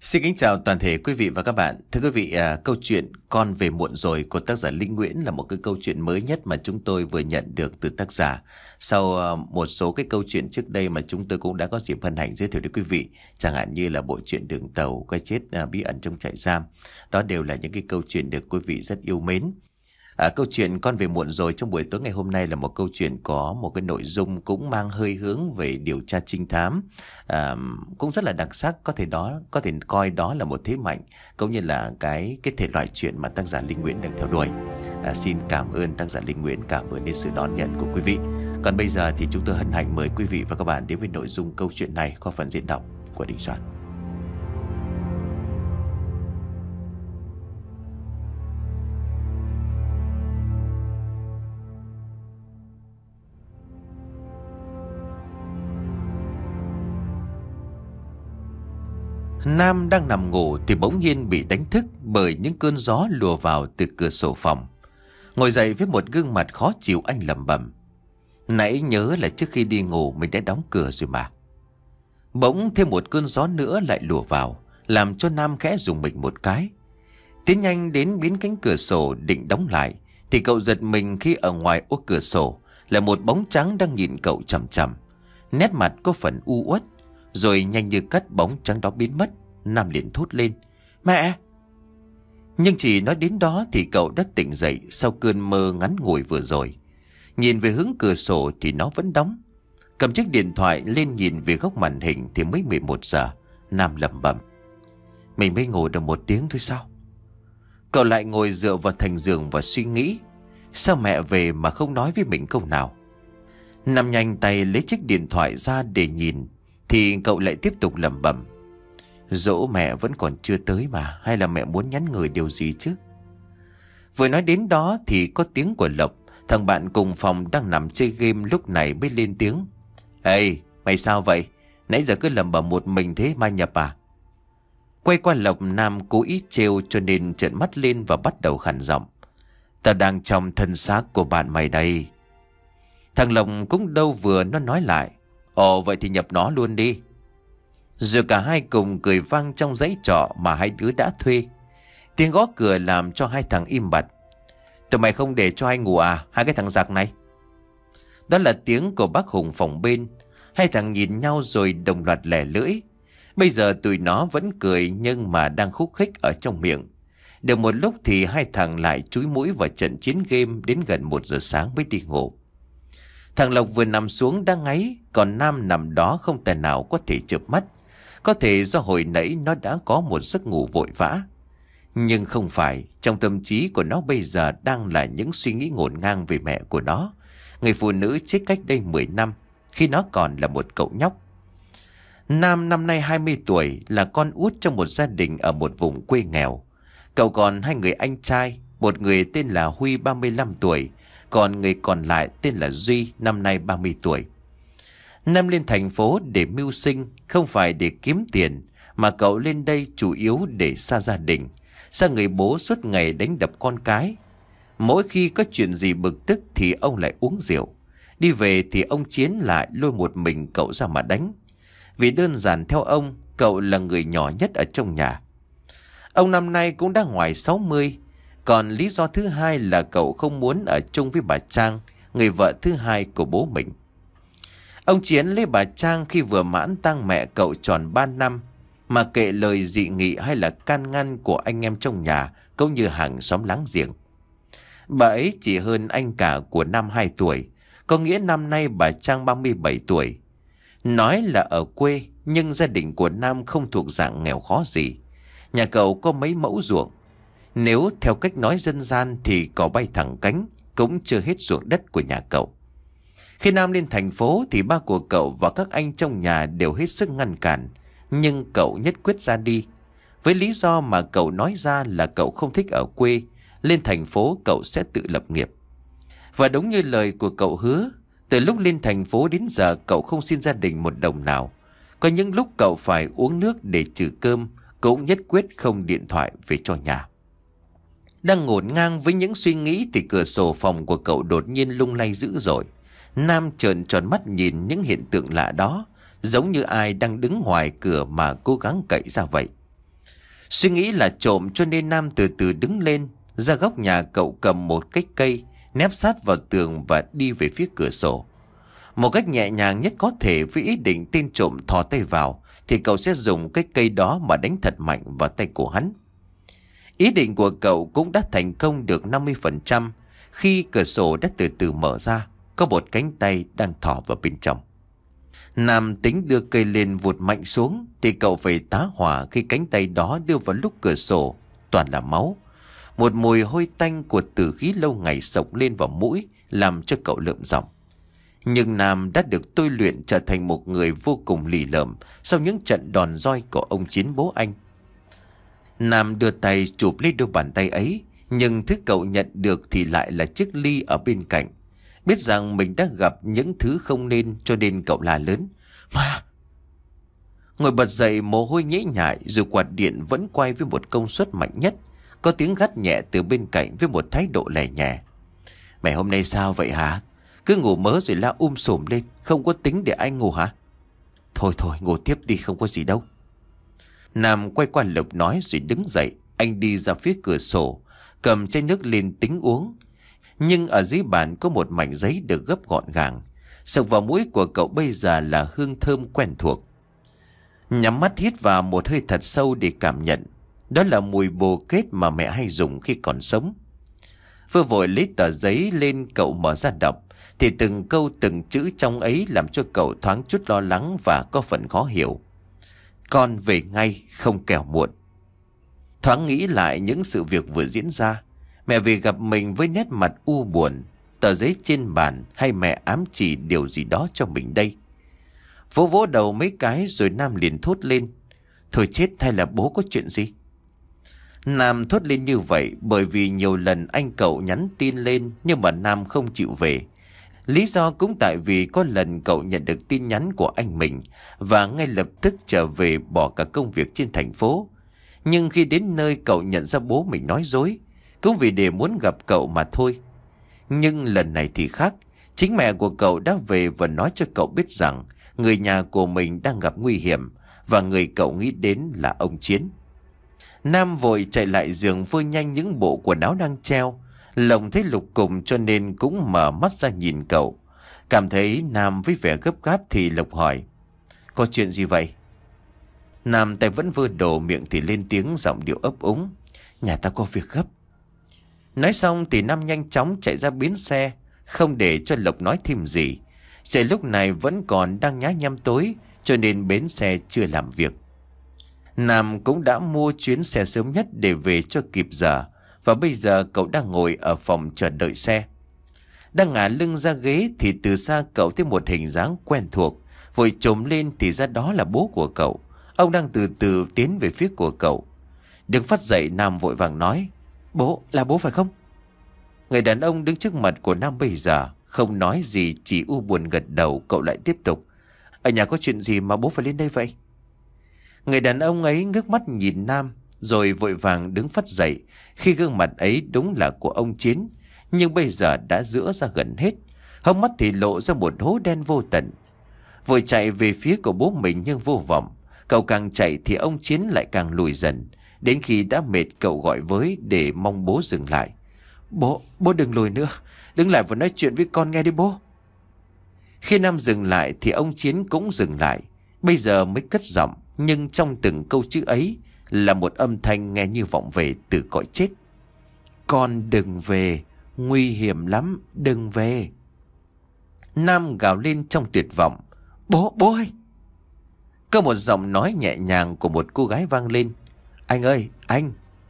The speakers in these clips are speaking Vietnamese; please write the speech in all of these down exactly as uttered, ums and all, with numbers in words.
Xin kính chào toàn thể quý vị và các bạn. Thưa quý vị, à, câu chuyện Con về muộn rồi của tác giả Linh Nguyễn là một cái câu chuyện mới nhất mà chúng tôi vừa nhận được từ tác giả. Sau à, một số cái câu chuyện trước đây mà chúng tôi cũng đã có dịp hân hạnh giới thiệu đến quý vị, chẳng hạn như là bộ truyện Đường Tàu, Cái chết à, bí ẩn trong trại giam. Đó đều là những cái câu chuyện được quý vị rất yêu mến. À, câu chuyện Con về muộn rồi trong buổi tối ngày hôm nay là một câu chuyện có một cái nội dung cũng mang hơi hướng về điều tra trinh thám, à, cũng rất là đặc sắc. Có thể đó có thể coi đó là một thế mạnh cũng như là cái cái thể loại chuyện mà tác giả Linh Nguyễn đang theo đuổi. À, xin cảm ơn tác giả Linh Nguyễn, cảm ơn đến sự đón nhận của quý vị. Còn bây giờ thì chúng tôi hân hạnh mời quý vị và các bạn đến với nội dung câu chuyện này qua phần diễn đọc của Đình Soạn. Nam đang nằm ngủ thì bỗng nhiên bị đánh thức bởi những cơn gió lùa vào từ cửa sổ phòng. Ngồi dậy với một gương mặt khó chịu, anh lẩm bẩm: nãy nhớ là trước khi đi ngủ mình đã đóng cửa rồi mà. Bỗng thêm một cơn gió nữa lại lùa vào, làm cho Nam khẽ rùng mình một cái. Tiến nhanh đến biến cánh cửa sổ định đóng lại thì cậu giật mình khi ở ngoài ô cửa sổ là một bóng trắng đang nhìn cậu chằm chằm. Nét mặt có phần u uất. Rồi nhanh như cắt bóng trắng đó biến mất. Nam liền thốt lên: mẹ! Nhưng chỉ nói đến đó thì cậu đã tỉnh dậy sau cơn mơ ngắn ngủi vừa rồi. Nhìn về hướng cửa sổ thì nó vẫn đóng. Cầm chiếc điện thoại lên nhìn về góc màn hình thì mới mười một giờ. Nam lẩm bẩm: mình mới ngủ được một tiếng thôi sao? Cậu lại ngồi dựa vào thành giường và suy nghĩ, sao mẹ về mà không nói với mình câu nào? Nam nhanh tay lấy chiếc điện thoại ra để nhìn thì cậu lại tiếp tục lẩm bẩm: dỗ mẹ vẫn còn chưa tới mà, hay là mẹ muốn nhắn người điều gì chứ? Vừa nói đến đó thì có tiếng của Lộc, thằng bạn cùng phòng đang nằm chơi game lúc này mới lên tiếng: ê, mày sao vậy? Nãy giờ cứ lẩm bẩm một mình thế Mai Nhập à? Quay qua Lộc, Nam cố ý trêu cho nên trợn mắt lên và bắt đầu khàn giọng: tao đang trong thân xác của bạn mày đây. Thằng Lộc cũng đâu vừa nó nói lại: ồ, vậy thì nhập nó luôn đi. Rồi cả hai cùng cười vang trong dãy trọ mà hai đứa đã thuê. Tiếng gõ cửa làm cho hai thằng im bặt. Tụi mày không để cho ai ngủ à, hai cái thằng giặc này? Đó là tiếng của bác Hùng phòng bên. Hai thằng nhìn nhau rồi đồng loạt lẻ lưỡi. Bây giờ tụi nó vẫn cười nhưng mà đang khúc khích ở trong miệng. Được một lúc thì hai thằng lại chúi mũi vào trận chiến game đến gần một giờ sáng mới đi ngủ. Thằng Lộc vừa nằm xuống đang ngáy, còn Nam nằm đó không thể nào có thể chợp mắt. Có thể do hồi nãy nó đã có một giấc ngủ vội vã. Nhưng không phải, trong tâm trí của nó bây giờ đang là những suy nghĩ ngổn ngang về mẹ của nó, người phụ nữ chết cách đây mười năm, khi nó còn là một cậu nhóc. Nam năm nay hai mươi tuổi, là con út trong một gia đình ở một vùng quê nghèo. Cậu còn hai người anh trai, một người tên là Huy ba mươi lăm tuổi, còn người còn lại tên là Duy, năm nay ba mươi tuổi. Nam lên thành phố để mưu sinh, không phải để kiếm tiền, mà cậu lên đây chủ yếu để xa gia đình, xa người bố suốt ngày đánh đập con cái. Mỗi khi có chuyện gì bực tức thì ông lại uống rượu. Đi về thì ông Chiến lại lôi một mình cậu ra mà đánh. Vì đơn giản theo ông, cậu là người nhỏ nhất ở trong nhà. Ông năm nay cũng đã ngoài sáu mươi. Còn lý do thứ hai là cậu không muốn ở chung với bà Trang, người vợ thứ hai của bố mình. Ông Chiến lấy bà Trang khi vừa mãn tang mẹ cậu tròn ba năm, mà kệ lời dị nghị hay là can ngăn của anh em trong nhà cũng như hàng xóm láng giềng. Bà ấy chỉ hơn anh cả của Nam hai tuổi, có nghĩa năm nay bà Trang ba mươi bảy tuổi. Nói là ở quê, nhưng gia đình của Nam không thuộc dạng nghèo khó gì. Nhà cậu có mấy mẫu ruộng. Nếu theo cách nói dân gian thì cỏ bay thẳng cánh, cũng chưa hết ruộng đất của nhà cậu. Khi Nam lên thành phố thì ba của cậu và các anh trong nhà đều hết sức ngăn cản, nhưng cậu nhất quyết ra đi. Với lý do mà cậu nói ra là cậu không thích ở quê, lên thành phố cậu sẽ tự lập nghiệp. Và đúng như lời của cậu hứa, từ lúc lên thành phố đến giờ cậu không xin gia đình một đồng nào. Có những lúc cậu phải uống nước để trừ cơm, cũng nhất quyết không điện thoại về cho nhà. Đang ngổn ngang với những suy nghĩ thì cửa sổ phòng của cậu đột nhiên lung lay dữ dội. Nam trợn tròn mắt nhìn những hiện tượng lạ đó, giống như ai đang đứng ngoài cửa mà cố gắng cậy ra vậy. Suy nghĩ là trộm cho nên Nam từ từ đứng lên, ra góc nhà cậu cầm một cái cây, nép sát vào tường và đi về phía cửa sổ. Một cách nhẹ nhàng nhất có thể, với ý định tên trộm thò tay vào thì cậu sẽ dùng cái cây đó mà đánh thật mạnh vào tay của hắn. Ý định của cậu cũng đã thành công được năm mươi phần trăm khi cửa sổ đã từ từ mở ra, có một cánh tay đang thò vào bên trong. Nam tính đưa cây lên vụt mạnh xuống thì cậu phải tá hỏa khi cánh tay đó đưa vào lúc cửa sổ toàn là máu. Một mùi hôi tanh của tử khí lâu ngày xộc lên vào mũi làm cho cậu lợm giọng. Nhưng Nam đã được tôi luyện trở thành một người vô cùng lì lợm sau những trận đòn roi của ông Chiến bố anh. Nam đưa tay chụp lấy đôi bàn tay ấy, nhưng thứ cậu nhận được thì lại là chiếc ly ở bên cạnh. Biết rằng mình đã gặp những thứ không nên cho nên cậu la lớn: "Ma!" Ngồi bật dậy, mồ hôi nhễ nhại, dù quạt điện vẫn quay với một công suất mạnh nhất. Có tiếng gắt nhẹ từ bên cạnh với một thái độ lè nhẹ: "Mày hôm nay sao vậy hả? Cứ ngủ mớ rồi la um sùm lên, không có tính để anh ngủ hả?" "Thôi thôi, ngủ tiếp đi, không có gì đâu." Nam quay qua Lộc nói rồi đứng dậy. Anh đi ra phía cửa sổ, cầm chai nước lên tính uống. Nhưng ở dưới bàn có một mảnh giấy được gấp gọn gàng. Sộc vào mũi của cậu bây giờ là hương thơm quen thuộc. Nhắm mắt hít vào một hơi thật sâu để cảm nhận. Đó là mùi bồ kết mà mẹ hay dùng khi còn sống. Vừa vội lấy tờ giấy lên, cậu mở ra đọc thì từng câu từng chữ trong ấy làm cho cậu thoáng chút lo lắng và có phần khó hiểu. "Con về ngay, không kẻo muộn." Thoáng nghĩ lại những sự việc vừa diễn ra. Mẹ về gặp mình với nét mặt u buồn. Tờ giấy trên bàn hay mẹ ám chỉ điều gì đó cho mình đây? Vỗ vỗ đầu mấy cái rồi Nam liền thốt lên: "Thôi chết, hay là bố có chuyện gì?" Nam thốt lên như vậy bởi vì nhiều lần anh cậu nhắn tin lên nhưng mà Nam không chịu về. Lý do cũng tại vì có lần cậu nhận được tin nhắn của anh mình và ngay lập tức trở về bỏ cả công việc trên thành phố. Nhưng khi đến nơi cậu nhận ra bố mình nói dối, cũng vì để muốn gặp cậu mà thôi. Nhưng lần này thì khác. Chính mẹ của cậu đã về và nói cho cậu biết rằng người nhà của mình đang gặp nguy hiểm và người cậu nghĩ đến là ông Chiến. Nam vội chạy lại giường phơi nhanh những bộ quần áo đang treo. Lộc thấy lục cùng cho nên cũng mở mắt ra nhìn cậu. Cảm thấy Nam với vẻ gấp gáp thì Lộc hỏi: "Có chuyện gì vậy?" Nam tay vẫn vơ đồ, miệng thì lên tiếng giọng điệu ấp úng: "Nhà ta có việc gấp." Nói xong thì Nam nhanh chóng chạy ra bến xe, không để cho Lộc nói thêm gì. Trời lúc này vẫn còn đang nhá nhem tối cho nên bến xe chưa làm việc. Nam cũng đã mua chuyến xe sớm nhất để về cho kịp giờ. Và bây giờ cậu đang ngồi ở phòng chờ đợi xe. Đang ngả lưng ra ghế thì từ xa cậu thấy một hình dáng quen thuộc. Vội trồm lên thì ra đó là bố của cậu. Ông đang từ từ tiến về phía của cậu. Đứng phát dậy, Nam vội vàng nói: "Bố, là bố phải không?" Người đàn ông đứng trước mặt của Nam bây giờ không nói gì, chỉ u buồn gật đầu. Cậu lại tiếp tục: "Ở nhà có chuyện gì mà bố phải lên đây vậy?" Người đàn ông ấy ngước mắt nhìn Nam rồi vội vàng đứng phắt dậy. Khi gương mặt ấy đúng là của ông Chiến, nhưng bây giờ đã rữa ra gần hết, hốc mắt thì lộ ra một hố đen vô tận. Vội chạy về phía của bố mình nhưng vô vọng. Cậu càng chạy thì ông Chiến lại càng lùi dần. Đến khi đã mệt, cậu gọi với để mong bố dừng lại: "Bố, bố đừng lùi nữa, đứng lại và nói chuyện với con nghe đi bố." Khi Nam dừng lại thì ông Chiến cũng dừng lại. Bây giờ mới cất giọng, nhưng trong từng câu chữ ấy là một âm thanh nghe như vọng về từ cõi chết: "Con đừng về, nguy hiểm lắm, đừng về." Nam gào lên trong tuyệt vọng: "Bố, bố ơi!" Có một giọng nói nhẹ nhàng của một cô gái vang lên: "Anh ơi, anh!"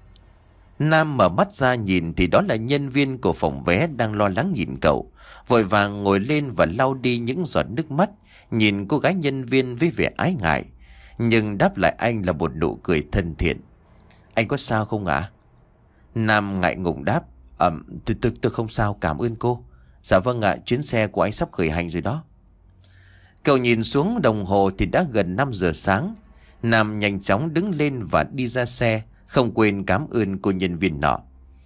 Nam mở mắt ra nhìn thì đó là nhân viên của phòng vé đang lo lắng nhìn cậu. Vội vàng ngồi lên và lau đi những giọt nước mắt, nhìn cô gái nhân viên với vẻ ái ngại. Nhưng đáp lại anh là một nụ cười thân thiện: "Anh có sao không ạ?" Nam ngại ngùng đáp: Ẩm, tôi, tôi, tôi không sao, cảm ơn cô." "Dạ vâng ạ, chuyến xe của anh sắp khởi hành rồi đó." Cậu nhìn xuống đồng hồ thì đã gần năm giờ sáng. Nam nhanh chóng đứng lên và đi ra xe, không quên cảm ơn cô nhân viên nọ.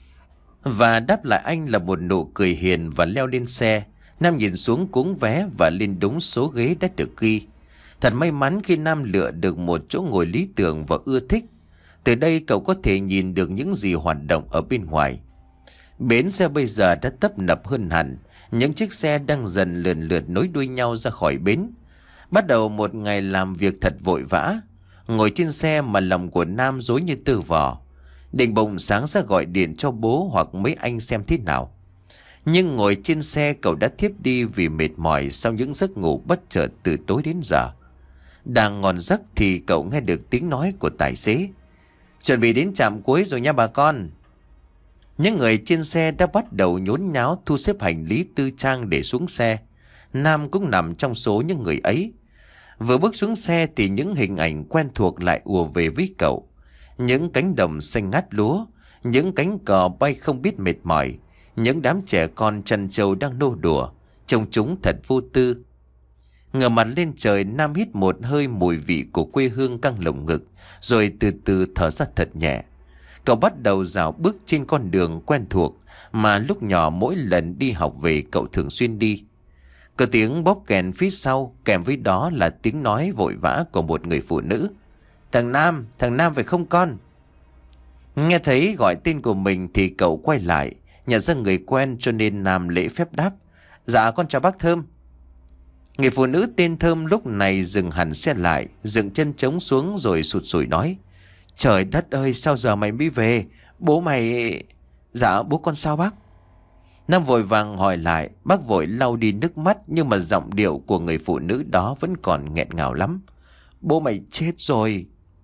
Và đáp lại anh là một nụ cười hiền và leo lên xe. Nam nhìn xuống cuống vé và lên đúng số ghế đã được ghi. Thật may mắn khi Nam lựa được một chỗ ngồi lý tưởng và ưa thích. Từ đây cậu có thể nhìn được những gì hoạt động ở bên ngoài. Bến xe bây giờ đã tấp nập hơn hẳn. Những chiếc xe đang dần lượn lượt nối đuôi nhau ra khỏi bến. Bắt đầu một ngày làm việc thật vội vã. Ngồi trên xe mà lòng của Nam rối như tơ vò. Định bụng sáng ra gọi điện cho bố hoặc mấy anh xem thế nào. Nhưng ngồi trên xe cậu đã thiếp đi vì mệt mỏi sau những giấc ngủ bất chợt từ tối đến giờ. Đang ngon giấc thì cậu nghe được tiếng nói của tài xế. Chuẩn bị đến trạm cuối rồi nha bà con. Những người trên xe đã bắt đầu nhốn nháo thu xếp hành lý tư trang để xuống xe. Nam cũng nằm trong số những người ấy. Vừa bước xuống xe thì những hình ảnh quen thuộc lại ùa về với cậu. Những cánh đồng xanh ngát lúa, những cánh cò bay không biết mệt mỏi, những đám trẻ con chăn trâu đang nô đùa, trông chúng thật vô tư. Ngửa mặt lên trời, Nam hít một hơi mùi vị của quê hương căng lồng ngực, rồi từ từ thở ra thật nhẹ. Cậu bắt đầu dạo bước trên con đường quen thuộc mà lúc nhỏ mỗi lần đi học về cậu thường xuyên đi. Có tiếng bóp kèn phía sau, kèm với đó là tiếng nói vội vã của một người phụ nữ. Thằng Nam, thằng Nam phải không con? Nghe thấy gọi tên của mình thì cậu quay lại, nhận ra người quen cho nên Nam lễ phép đáp. Dạ con chào bác Thơm. Người phụ nữ tên Thơm lúc này dừng hẳn xe lại, dựng chân trống xuống rồi sụt sùi nói. Trời đất ơi, sao giờ mày mới về? Bố mày... Dạ bố con sao bác? Nam vội vàng hỏi lại. Bác vội lau đi nước mắt, nhưng mà giọng điệu của người phụ nữ đó vẫn còn nghẹn ngào lắm. Bố mày chết rồi.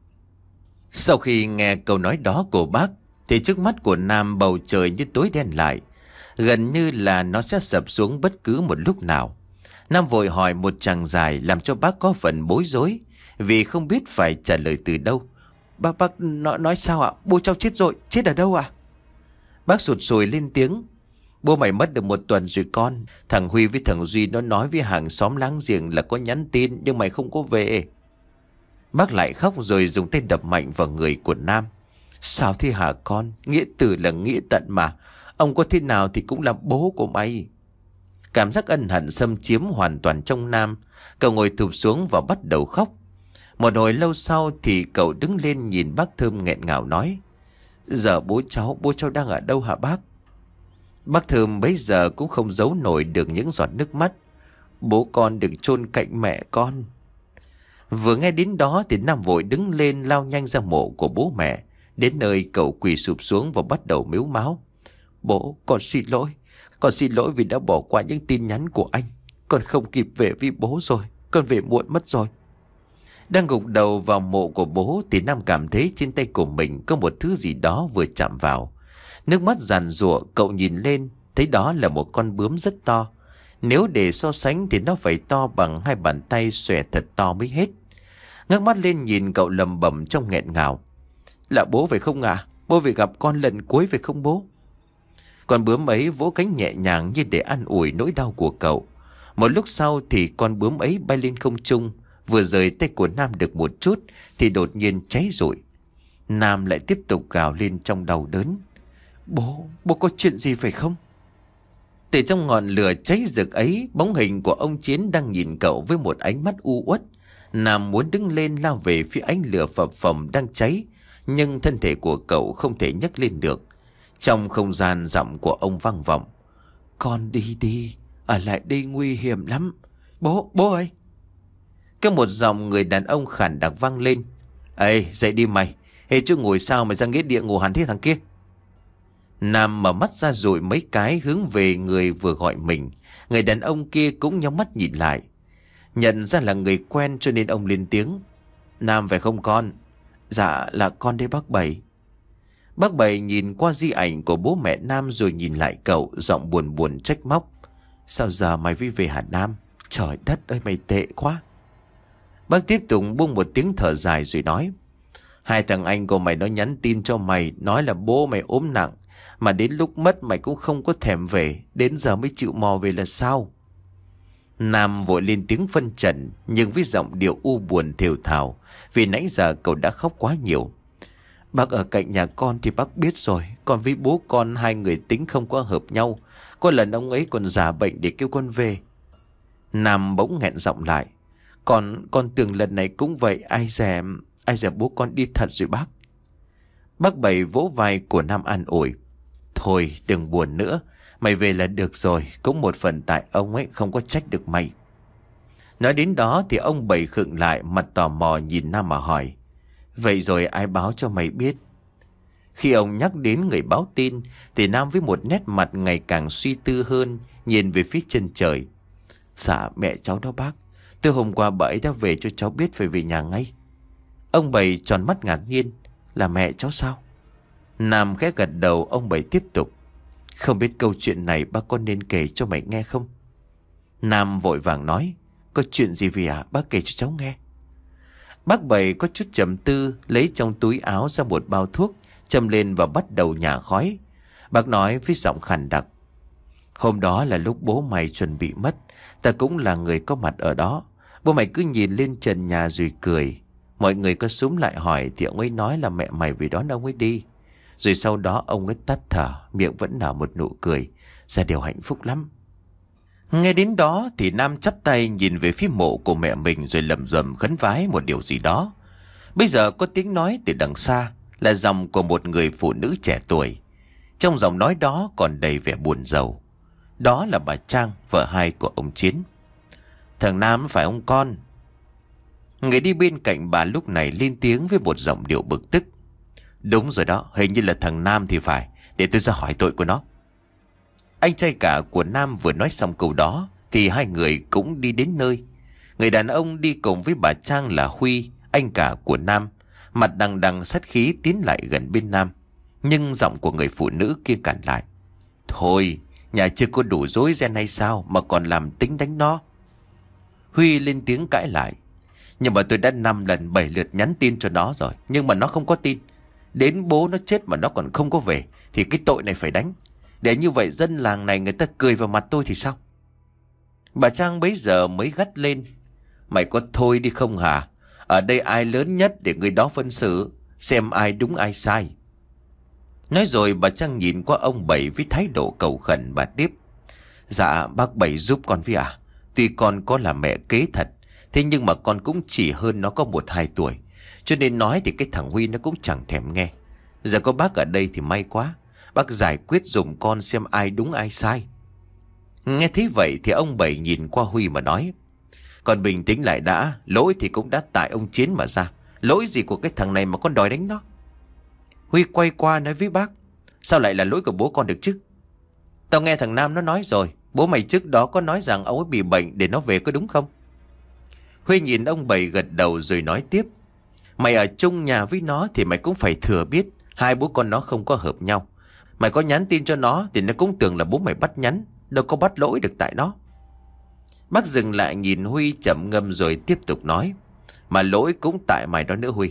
Sau khi nghe câu nói đó của bác thì trước mắt của Nam bầu trời như tối đen lại, gần như là nó sẽ sập xuống bất cứ một lúc nào. Nam vội hỏi một chàng dài làm cho bác có phần bối rối, vì không biết phải trả lời từ đâu. Bác, bác nói, nói sao ạ? Bố cháu chết rồi, chết ở đâu ạ? Bác sụt sùi lên tiếng. Bố mày mất được một tuần rồi con. Thằng Huy với thằng Duy nó nói với hàng xóm láng giềng là có nhắn tin, nhưng mày không có về. Bác lại khóc rồi dùng tay đập mạnh vào người của Nam. Sao thế hả con? Nghĩa tử là nghĩa tận mà. Ông có thế nào thì cũng là bố của mày. Cảm giác ân hận xâm chiếm hoàn toàn trong Nam. Cậu ngồi thụp xuống và bắt đầu khóc. Một hồi lâu sau thì cậu đứng lên nhìn bác Thơm nghẹn ngào nói. Giờ bố cháu, bố cháu đang ở đâu hả bác? Bác Thơm bấy giờ cũng không giấu nổi được những giọt nước mắt. Bố con được chôn cạnh mẹ con. Vừa nghe đến đó thì Nam vội đứng lên lao nhanh ra mộ của bố mẹ. Đến nơi cậu quỳ sụp xuống và bắt đầu mếu máo. Bố, con xin lỗi. Con xin lỗi vì đã bỏ qua những tin nhắn của anh. Con không kịp về với bố rồi. Con về muộn mất rồi. Đang gục đầu vào mộ của bố thì Nam cảm thấy trên tay của mình có một thứ gì đó vừa chạm vào. Nước mắt giàn giụa, cậu nhìn lên thấy đó là một con bướm rất to. Nếu để so sánh thì nó phải to bằng hai bàn tay xòe thật to mới hết. Ngước mắt lên nhìn cậu lầm bầm trong nghẹn ngào. Là bố phải không ạ? À? Bố về gặp con lần cuối phải không bố? Con bướm ấy vỗ cánh nhẹ nhàng như để an ủi nỗi đau của cậu. Một lúc sau thì con bướm ấy bay lên không trung, vừa rời tay của Nam được một chút thì đột nhiên cháy rụi. Nam lại tiếp tục gào lên trong đau đớn. Bố, bố có chuyện gì phải không? Từ trong ngọn lửa cháy rực ấy, bóng hình của ông Chiến đang nhìn cậu với một ánh mắt u uất. Nam muốn đứng lên lao về phía ánh lửa phập phồng đang cháy, nhưng thân thể của cậu không thể nhấc lên được. Trong không gian giọng của ông vang vọng. Con đi đi, ở lại đây nguy hiểm lắm. Bố, bố ơi! Có một giọng người đàn ông khàn đặc vang lên. Ê, dậy đi mày. Ê, chứ ngồi sao mày ra nghĩa địa ngủ hẳn thế thằng kia? Nam mở mắt ra rồi mấy cái hướng về người vừa gọi mình. Người đàn ông kia cũng nhắm mắt nhìn lại. Nhận ra là người quen cho nên ông lên tiếng. Nam phải không con? Dạ là con đây bác Bảy. Bác Bảy nhìn qua di ảnh của bố mẹ Nam rồi nhìn lại cậu, giọng buồn buồn trách móc. Sao giờ mày mới về hả Nam? Trời đất ơi mày tệ quá. Bác tiếp tục buông một tiếng thở dài rồi nói. Hai thằng anh của mày nó nhắn tin cho mày, nói là bố mày ốm nặng, mà đến lúc mất mày cũng không có thèm về, đến giờ mới chịu mò về là sao? Nam vội lên tiếng phân trần, nhưng với giọng điệu u buồn thều thào, vì nãy giờ cậu đã khóc quá nhiều. Bác ở cạnh nhà con thì bác biết rồi, còn với bố con hai người tính không có hợp nhau. Có lần ông ấy còn giả bệnh để kêu con về. Nam bỗng nghẹn giọng lại. Còn con tưởng lần này cũng vậy, ai dè, ai dè bố con đi thật rồi bác. Bác Bảy vỗ vai của Nam an ủi. Thôi đừng buồn nữa, mày về là được rồi. Cũng một phần tại ông ấy, không có trách được mày. Nói đến đó thì ông Bảy khựng lại, mặt tò mò nhìn Nam mà hỏi. Vậy rồi ai báo cho mày biết? Khi ông nhắc đến người báo tin thì Nam với một nét mặt ngày càng suy tư hơn, nhìn về phía chân trời. Dạ mẹ cháu đó bác. Từ hôm qua bà ấy đã về cho cháu biết phải về nhà ngay. Ông Bảy tròn mắt ngạc nhiên. Là mẹ cháu sao? Nam khẽ gật đầu. Ông Bảy tiếp tục. Không biết câu chuyện này bác có nên kể cho mày nghe không? Nam vội vàng nói. Có chuyện gì vậy à? Bác kể cho cháu nghe. Bác Bảy có chút trầm tư, lấy trong túi áo ra một bao thuốc, châm lên và bắt đầu nhả khói. Bác nói với giọng khàn đặc. Hôm đó là lúc bố mày chuẩn bị mất. Ta cũng là người có mặt ở đó. Bố mày cứ nhìn lên trần nhà rồi cười. Mọi người có xúm lại hỏi thì ông ấy nói là mẹ mày về đón ông ấy đi. Rồi sau đó ông ấy tắt thở, miệng vẫn nở một nụ cười. Ra điều hạnh phúc lắm. Nghe đến đó thì Nam chắp tay nhìn về phía mộ của mẹ mình rồi lẩm rẩm khấn vái một điều gì đó. Bây giờ có tiếng nói từ đằng xa, là giọng của một người phụ nữ trẻ tuổi. Trong giọng nói đó còn đầy vẻ buồn rầu. Đó là bà Trang, vợ hai của ông Chiến. Thằng Nam phải ông con? Người đi bên cạnh bà lúc này lên tiếng với một giọng điệu bực tức. Đúng rồi đó, hình như là thằng Nam thì phải. Để tôi ra hỏi tội của nó. Anh trai cả của Nam vừa nói xong câu đó thì hai người cũng đi đến nơi. Người đàn ông đi cùng với bà Trang là Huy, anh cả của Nam, mặt đằng đằng sát khí tiến lại gần bên Nam. Nhưng giọng của người phụ nữ kia cản lại. Thôi, nhà chưa có đủ rối ren hay sao mà còn làm tính đánh nó? Huy lên tiếng cãi lại. Nhưng mà tôi đã năm lần bảy lượt nhắn tin cho nó rồi, nhưng mà nó không có tin. Đến bố nó chết mà nó còn không có về thì cái tội này phải đánh. Để như vậy dân làng này người ta cười vào mặt tôi thì sao? Bà Trang bấy giờ mới gắt lên. Mày có thôi đi không hả? Ở đây ai lớn nhất để người đó phân xử, xem ai đúng ai sai. Nói rồi bà Trang nhìn qua ông Bảy với thái độ cầu khẩn bà tiếp. Dạ bác Bảy giúp con với à. Tuy con có là mẹ kế thật, thế nhưng mà con cũng chỉ hơn nó có một hai tuổi. Cho nên nói thì cái thằng Huy nó cũng chẳng thèm nghe. Giờ có bác ở đây thì may quá. Bác giải quyết dùm con xem ai đúng ai sai. Nghe thấy vậy thì ông Bảy nhìn qua Huy mà nói. Con bình tĩnh lại đã. Lỗi thì cũng đã tại ông Chiến mà ra. Lỗi gì của cái thằng này mà con đòi đánh nó? Huy quay qua nói với bác. Sao lại là lỗi của bố con được chứ? Tao nghe thằng Nam nó nói rồi. Bố mày trước đó có nói rằng ông ấy bị bệnh để nó về, có đúng không? Huy nhìn ông Bảy gật đầu rồi nói tiếp. Mày ở chung nhà với nó thì mày cũng phải thừa biết hai bố con nó không có hợp nhau. Mày có nhắn tin cho nó thì nó cũng tưởng là bố mày bắt nhắn, đâu có bắt lỗi được tại nó. Bác dừng lại nhìn Huy chậm ngâm rồi tiếp tục nói. Mà lỗi cũng tại mày đó nữa Huy.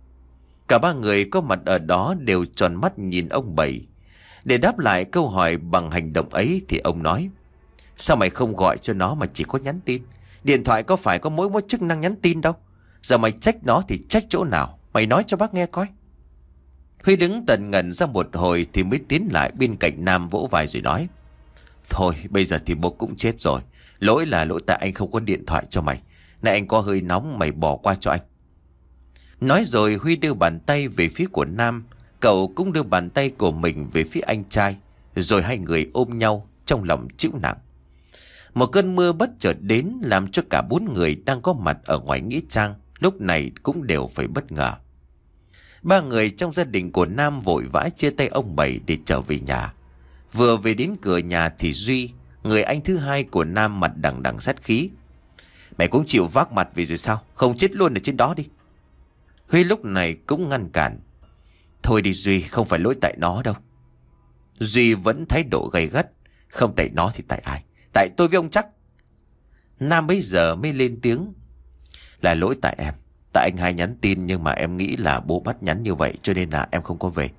Cả ba người có mặt ở đó đều tròn mắt nhìn ông Bảy. Để đáp lại câu hỏi bằng hành động ấy thì ông nói. Sao mày không gọi cho nó mà chỉ có nhắn tin? Điện thoại có phải có mỗi một chức năng nhắn tin đâu. Giờ mày trách nó thì trách chỗ nào? Mày nói cho bác nghe coi. Huy đứng tần ngần ra một hồi thì mới tiến lại bên cạnh Nam vỗ vai rồi nói. Thôi bây giờ thì bố cũng chết rồi. Lỗi là lỗi tại anh không có điện thoại cho mày. Này anh có hơi nóng mày bỏ qua cho anh. Nói rồi Huy đưa bàn tay về phía của Nam. Cậu cũng đưa bàn tay của mình về phía anh trai. Rồi hai người ôm nhau trong lòng chịu nặng. Một cơn mưa bất chợt đến làm cho cả bốn người đang có mặt ở ngoài nghĩa trang lúc này cũng đều phải bất ngờ. Ba người trong gia đình của Nam vội vã chia tay ông Bảy để trở về nhà. Vừa về đến cửa nhà thì Duy, người anh thứ hai của Nam, mặt đằng đằng sát khí. Mày cũng chịu vác mặt vì rồi sao? Không chết luôn ở trên đó đi. Huy lúc này cũng ngăn cản. Thôi đi Duy, không phải lỗi tại nó đâu. Duy vẫn thái độ gay gắt. Không tại nó thì tại ai? Tại tôi với ông chắc. Nam bây giờ mới lên tiếng. Là lỗi tại em. Tại anh hai nhắn tin nhưng mà em nghĩ là bố bắt nhắn như vậy cho nên là em không có về.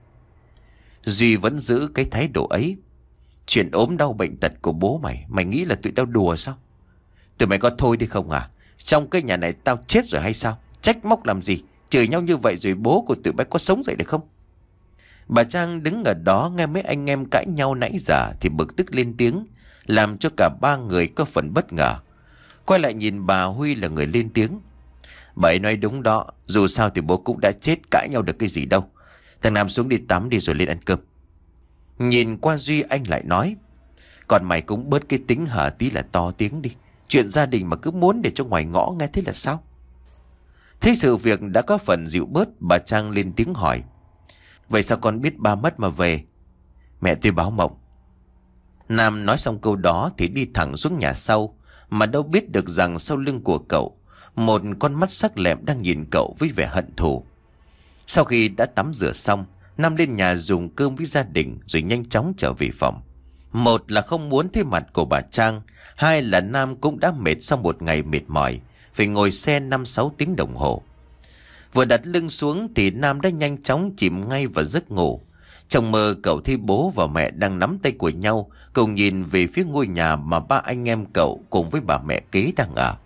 Duy vẫn giữ cái thái độ ấy. Chuyện ốm đau bệnh tật của bố mày, mày nghĩ là tụi tao đùa sao? Tụi mày có thôi đi không à? Trong cái nhà này tao chết rồi hay sao? Trách móc làm gì? Chửi nhau như vậy rồi bố của tụi bay có sống dậy được không? Bà Trang đứng ở đó nghe mấy anh em cãi nhau nãy giờ thì bực tức lên tiếng, làm cho cả ba người có phần bất ngờ. Quay lại nhìn bà Huy là người lên tiếng. Bà ấy nói đúng đó, dù sao thì bố cũng đã chết, cãi nhau được cái gì đâu. Thằng Nam xuống đi tắm đi rồi lên ăn cơm. Nhìn qua Duy anh lại nói: Còn mày cũng bớt cái tính hở tí là to tiếng đi. Chuyện gia đình mà cứ muốn để cho ngoài ngõ nghe thế là sao? Thế sự việc đã có phần dịu bớt, bà Trang lên tiếng hỏi: Vậy sao con biết ba mất mà về? Mẹ tôi báo mộng. Nam nói xong câu đó thì đi thẳng xuống nhà sau, mà đâu biết được rằng sau lưng của cậu, một con mắt sắc lẹm đang nhìn cậu với vẻ hận thù. Sau khi đã tắm rửa xong, Nam lên nhà dùng cơm với gia đình rồi nhanh chóng trở về phòng. Một là không muốn thấy mặt của bà Trang, hai là Nam cũng đã mệt sau một ngày mệt mỏi, phải ngồi xe năm sáu tiếng đồng hồ. Vừa đặt lưng xuống thì Nam đã nhanh chóng chìm ngay vào giấc ngủ. Trong mơ cậu thấy bố và mẹ đang nắm tay của nhau, cùng nhìn về phía ngôi nhà mà ba anh em cậu cùng với bà mẹ kế đang ở.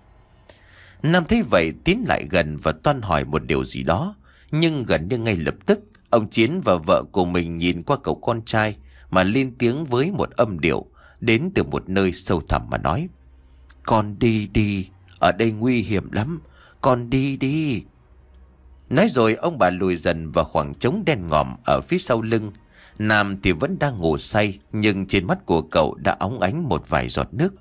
Nam thấy vậy tiến lại gần và toan hỏi một điều gì đó, nhưng gần như ngay lập tức ông Chiến và vợ của mình nhìn qua cậu con trai mà lên tiếng với một âm điệu đến từ một nơi sâu thẳm mà nói: Con đi đi, ở đây nguy hiểm lắm, con đi đi. Nói rồi ông bà lùi dần vào khoảng trống đen ngòm ở phía sau lưng. Nam thì vẫn đang ngủ say, nhưng trên mắt của cậu đã óng ánh một vài giọt nước.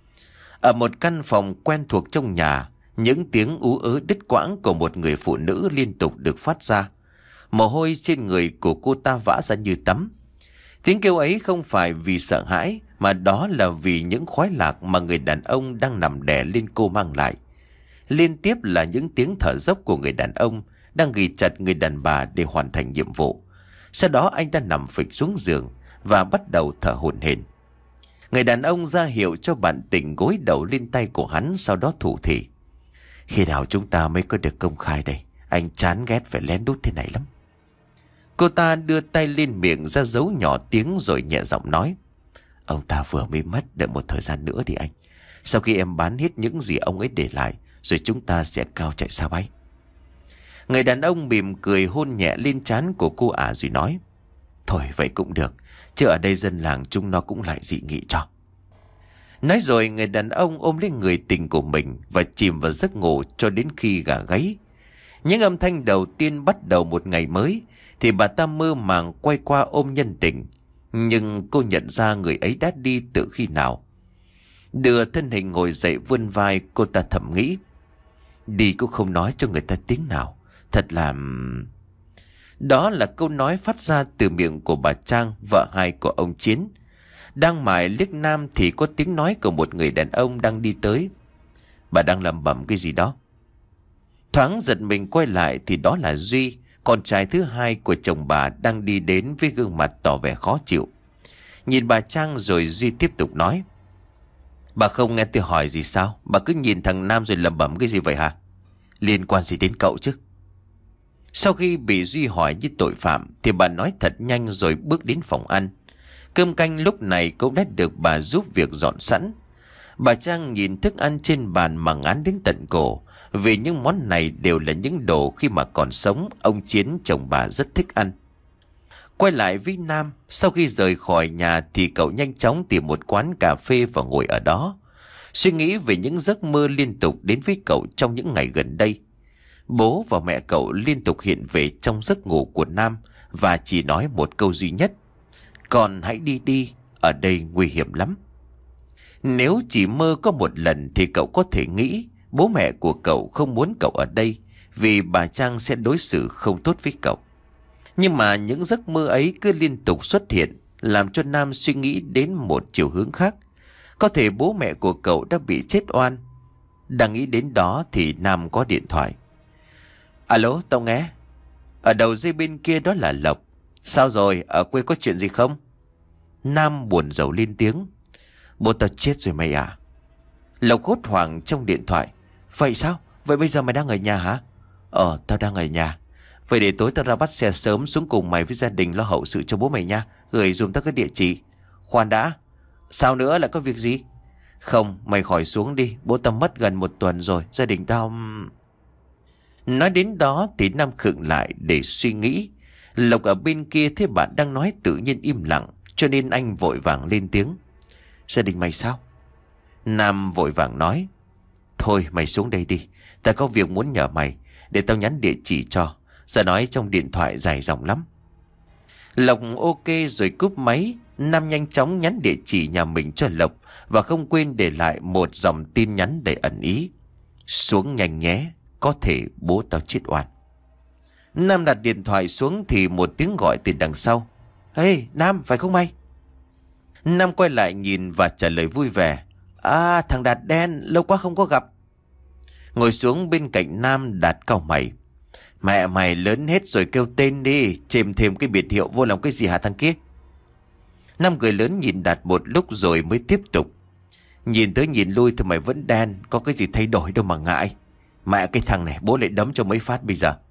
Ở một căn phòng quen thuộc trong nhà, những tiếng ú ớ đứt quãng của một người phụ nữ liên tục được phát ra. Mồ hôi trên người của cô ta vã ra như tắm. Tiếng kêu ấy không phải vì sợ hãi, mà đó là vì những khoái lạc mà người đàn ông đang nằm đè lên cô mang lại. Liên tiếp là những tiếng thở dốc của người đàn ông đang ghì chặt người đàn bà để hoàn thành nhiệm vụ. Sau đó anh ta nằm phịch xuống giường và bắt đầu thở hổn hển. Người đàn ông ra hiệu cho bạn tình gối đầu lên tay của hắn, sau đó thủ thỉ: Khi nào chúng ta mới có được công khai đây? Anh chán ghét phải lén đút thế này lắm. Cô ta đưa tay lên miệng ra dấu nhỏ tiếng rồi nhẹ giọng nói: Ông ta vừa mới mất, đợi một thời gian nữa đi anh. Sau khi em bán hết những gì ông ấy để lại, rồi chúng ta sẽ cao chạy xa bay. Người đàn ông mỉm cười hôn nhẹ lên trán của cô ả rồi nói: Thôi vậy cũng được, chứ ở đây dân làng chúng nó cũng lại dị nghị cho. Nói rồi người đàn ông ôm lấy người tình của mình và chìm vào giấc ngủ cho đến khi gà gáy. Những âm thanh đầu tiên bắt đầu một ngày mới thì bà ta mơ màng quay qua ôm nhân tình, nhưng cô nhận ra người ấy đã đi từ khi nào. Đưa thân hình ngồi dậy vươn vai, cô ta thầm nghĩ: Đi cũng không nói cho người ta tiếng nào, thật là... Đó là câu nói phát ra từ miệng của bà Trang, vợ hai của ông Chiến. Đang mải liếc Nam thì có tiếng nói của một người đàn ông đang đi tới. Bà đang lẩm bẩm cái gì đó. Thoáng giật mình quay lại thì đó là Duy, con trai thứ hai của chồng bà, đang đi đến với gương mặt tỏ vẻ khó chịu. Nhìn bà Trang rồi Duy tiếp tục nói: Bà không nghe tôi hỏi gì sao? Bà cứ nhìn thằng Nam rồi lẩm bẩm cái gì vậy hả? Liên quan gì đến cậu chứ? Sau khi bị Duy hỏi như tội phạm thì bà nói thật nhanh rồi bước đến phòng ăn. Cơm canh lúc này cũng đã được bà giúp việc dọn sẵn. Bà Trang nhìn thức ăn trên bàn mà ngán đến tận cổ, vì những món này đều là những đồ khi mà còn sống ông Chiến chồng bà rất thích ăn. Quay lại với Nam, sau khi rời khỏi nhà thì cậu nhanh chóng tìm một quán cà phê và ngồi ở đó, suy nghĩ về những giấc mơ liên tục đến với cậu trong những ngày gần đây. Bố và mẹ cậu liên tục hiện về trong giấc ngủ của Nam và chỉ nói một câu duy nhất: Con hãy đi đi, ở đây nguy hiểm lắm. Nếu chỉ mơ có một lần thì cậu có thể nghĩ bố mẹ của cậu không muốn cậu ở đây vì bà Trang sẽ đối xử không tốt với cậu. Nhưng mà những giấc mơ ấy cứ liên tục xuất hiện, làm cho Nam suy nghĩ đến một chiều hướng khác. Có thể bố mẹ của cậu đã bị chết oan. Đang nghĩ đến đó thì Nam có điện thoại. Alo, tao nghe. Ở đầu dây bên kia đó là Lộc. Sao rồi, ở quê có chuyện gì không? Nam buồn rầu lên tiếng: Bố tao chết rồi mày à. Lộc hốt hoảng trong điện thoại: Vậy sao? Vậy bây giờ mày đang ở nhà hả? Ờ, tao đang ở nhà. Vậy để tối tao ra bắt xe sớm xuống cùng mày với gia đình lo hậu sự cho bố mày nha. Gửi dùm tao cái địa chỉ. Khoan đã, sao nữa, lại có việc gì? Không, mày khỏi xuống đi. Bố tao mất gần một tuần rồi. Gia đình tao... Nói đến đó thì Nam khựng lại để suy nghĩ. Lộc ở bên kia thấy bạn đang nói tự nhiên im lặng, cho nên anh vội vàng lên tiếng: Gia đình mày sao? Nam vội vàng nói: Thôi mày xuống đây đi, tao có việc muốn nhờ mày. Để tao nhắn địa chỉ cho. Giờ nói trong điện thoại dài dòng lắm. Lộc ok rồi cúp máy. Nam nhanh chóng nhắn địa chỉ nhà mình cho Lộc và không quên để lại một dòng tin nhắn đầy ẩn ý: xuống nhanh nhé, có thể bố tao chết oan. Nam đặt điện thoại xuống thì một tiếng gọi từ đằng sau: Ê Nam, phải không mày? Nam quay lại nhìn và trả lời vui vẻ: À, thằng Đạt đen, lâu quá không có gặp. Ngồi xuống bên cạnh Nam, Đạt cau mày: Mẹ mày lớn hết rồi, kêu tên đi, chêm thêm cái biệt hiệu vô lòng cái gì hả thằng kia? Nam cười lớn nhìn Đạt một lúc rồi mới tiếp tục: Nhìn tới nhìn lui thì mày vẫn đen, có cái gì thay đổi đâu mà ngại. Mẹ cái thằng này bố lại đấm cho mấy phát bây giờ.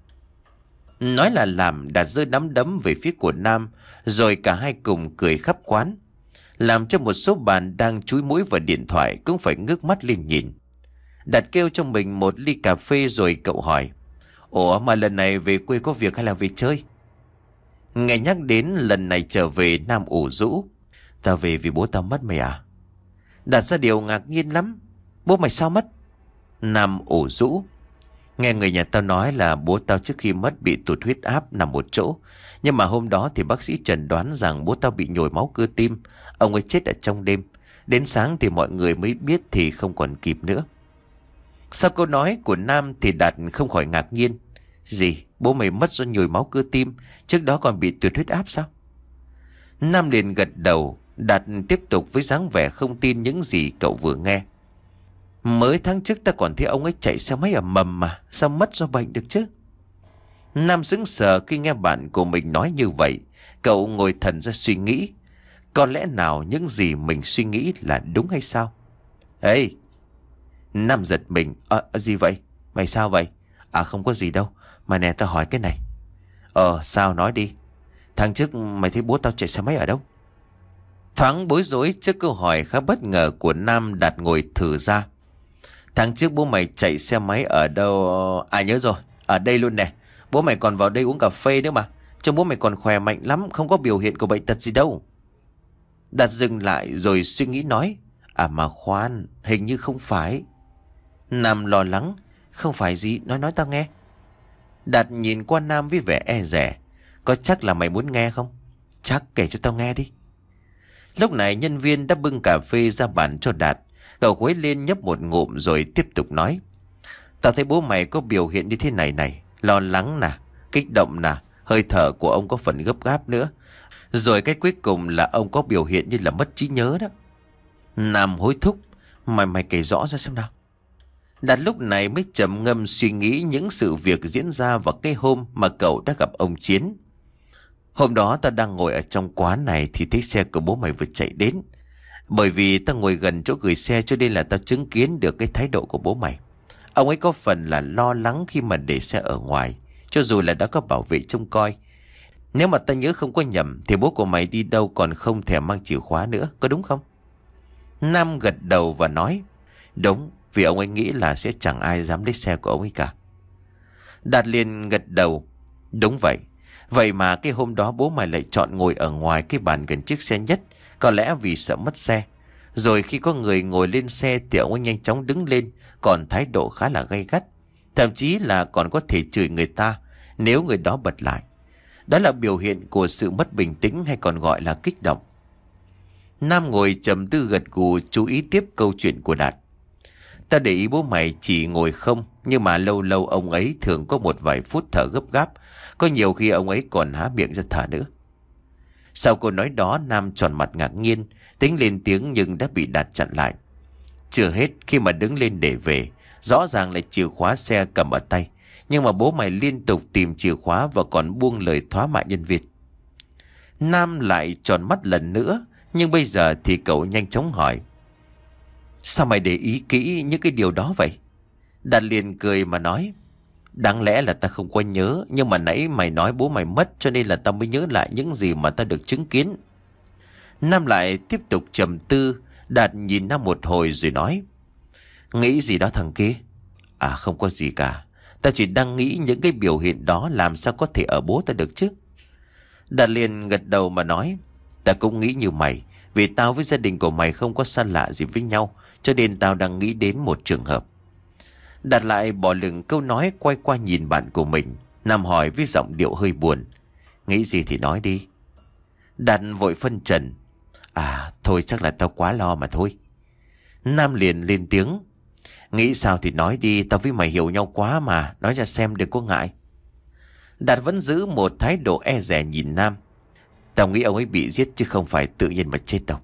Nói là làm, Đạt giơ nắm đấm về phía của Nam, rồi cả hai cùng cười khắp quán, làm cho một số bàn đang chúi mũi vào điện thoại cũng phải ngước mắt lên nhìn. Đạt kêu cho mình một ly cà phê rồi cậu hỏi: Ủa mà lần này về quê có việc hay là về chơi? Nghe nhắc đến lần này trở về, Nam ủ rũ: Tao về vì bố tao mất mày à? Đạt ra điều ngạc nhiên lắm: Bố mày sao mất? Nam ủ rũ: Nghe người nhà tao nói là bố tao trước khi mất bị tụt huyết áp nằm một chỗ. Nhưng mà hôm đó thì bác sĩ chẩn đoán rằng bố tao bị nhồi máu cơ tim. Ông ấy chết ở trong đêm. Đến sáng thì mọi người mới biết thì không còn kịp nữa. Sau câu nói của Nam thì Đạt không khỏi ngạc nhiên: Gì? Bố mày mất do nhồi máu cơ tim? Trước đó còn bị tụt huyết áp sao? Nam liền gật đầu. Đạt tiếp tục với dáng vẻ không tin những gì cậu vừa nghe: Mới tháng trước ta còn thấy ông ấy chạy xe máy ở mầm mà, sao mất do bệnh được chứ? Nam sững sờ khi nghe bạn của mình nói như vậy. Cậu ngồi thần ra suy nghĩ, có lẽ nào những gì mình suy nghĩ là đúng hay sao? Ê! Nam giật mình: Ờ, gì vậy? Mày sao vậy? À không có gì đâu. Mà nè, tao hỏi cái này. Ờ, sao, nói đi. Tháng trước mày thấy bố tao chạy xe máy ở đâu? Thoáng bối rối trước câu hỏi khá bất ngờ của Nam, Đạt ngồi thử ra: Tháng trước bố mày chạy xe máy ở đâu? À nhớ rồi, ở đây luôn nè. Bố mày còn vào đây uống cà phê nữa mà. Trông bố mày còn khỏe mạnh lắm, không có biểu hiện của bệnh tật gì đâu. Đạt dừng lại rồi suy nghĩ nói: À mà khoan, hình như không phải. Nam lo lắng: Không phải gì? Nói nói tao nghe. Đạt nhìn qua Nam với vẻ e dè: Có chắc là mày muốn nghe không? Chắc, kể cho tao nghe đi. Lúc này nhân viên đã bưng cà phê ra bàn cho Đạt. Cậu khuấy lên nhấp một ngụm rồi tiếp tục nói: Tao thấy bố mày có biểu hiện như thế này này: lo lắng nè, kích động nè, hơi thở của ông có phần gấp gáp nữa. Rồi cái cuối cùng là ông có biểu hiện như là mất trí nhớ đó. Nam hối thúc: Mày mày kể rõ ra xem nào. Đạt lúc này mới trầm ngâm suy nghĩ những sự việc diễn ra vào cái hôm mà cậu đã gặp ông Chiến. Hôm đó tao đang ngồi ở trong quán này thì thấy xe của bố mày vừa chạy đến. Bởi vì tao ngồi gần chỗ gửi xe cho nên là tao chứng kiến được cái thái độ của bố mày. Ông ấy có phần là lo lắng khi mà để xe ở ngoài, cho dù là đã có bảo vệ trông coi. Nếu mà tao nhớ không có nhầm thì bố của mày đi đâu còn không thèm mang chìa khóa nữa, có đúng không? Nam gật đầu và nói: Đúng, vì ông ấy nghĩ là sẽ chẳng ai dám lấy xe của ông ấy cả. Đạt liền gật đầu: Đúng vậy. Vậy mà cái hôm đó bố mày lại chọn ngồi ở ngoài cái bàn gần chiếc xe nhất, có lẽ vì sợ mất xe. Rồi khi có người ngồi lên xe thì ông ấy nhanh chóng đứng lên, còn thái độ khá là gay gắt. Thậm chí là còn có thể chửi người ta nếu người đó bật lại. Đó là biểu hiện của sự mất bình tĩnh, hay còn gọi là kích động. Nam ngồi trầm tư gật gù chú ý tiếp câu chuyện của Đạt: Ta để ý bố mày chỉ ngồi không, nhưng mà lâu lâu ông ấy thường có một vài phút thở gấp gáp. Có nhiều khi ông ấy còn há miệng ra thở nữa. Sau câu nói đó, Nam tròn mặt ngạc nhiên, tính lên tiếng nhưng đã bị Đạt chặn lại. Chưa hết, khi mà đứng lên để về, rõ ràng là chìa khóa xe cầm ở tay, nhưng mà bố mày liên tục tìm chìa khóa và còn buông lời thóa mạ nhân viên. Nam lại tròn mắt lần nữa, nhưng bây giờ thì cậu nhanh chóng hỏi: Sao mày để ý kỹ những cái điều đó vậy? Đạt liền cười mà nói: Đáng lẽ là ta không có nhớ, nhưng mà nãy mày nói bố mày mất cho nên là ta mới nhớ lại những gì mà ta được chứng kiến. Nam lại tiếp tục trầm tư. Đạt nhìn Nam một hồi rồi nói: Nghĩ gì đó thằng kia? À không có gì cả. Ta chỉ đang nghĩ những cái biểu hiện đó làm sao có thể ở bố ta được chứ. Đạt liền gật đầu mà nói: Ta cũng nghĩ như mày. Vì tao với gia đình của mày không có xa lạ gì với nhau, cho nên tao đang nghĩ đến một trường hợp. Đạt lại bỏ lửng câu nói, quay qua nhìn bạn của mình. Nam hỏi với giọng điệu hơi buồn: Nghĩ gì thì nói đi. Đạt vội phân trần. À thôi chắc là tao quá lo mà thôi. Nam liền lên tiếng. Nghĩ sao thì nói đi, tao với mày hiểu nhau quá mà, nói ra xem đừng có ngại. Đạt vẫn giữ một thái độ e dè nhìn Nam. Tao nghĩ ông ấy bị giết chứ không phải tự nhiên mà chết đâu.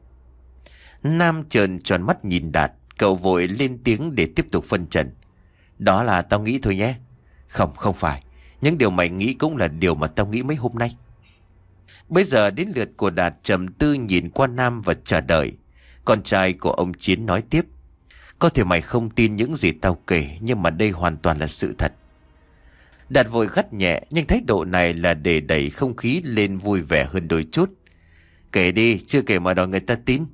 Nam trợn tròn mắt nhìn Đạt. Cậu vội lên tiếng để tiếp tục phân trần. Đó là tao nghĩ thôi nhé. Không, không phải. Những điều mày nghĩ cũng là điều mà tao nghĩ mấy hôm nay. Bây giờ đến lượt của Đạt trầm tư nhìn qua Nam và chờ đợi. Con trai của ông Chiến nói tiếp. Có thể mày không tin những gì tao kể, nhưng mà đây hoàn toàn là sự thật. Đạt vội gắt nhẹ, nhưng thái độ này là để đẩy không khí lên vui vẻ hơn đôi chút. Kể đi, chưa kể mà đòi người ta tin.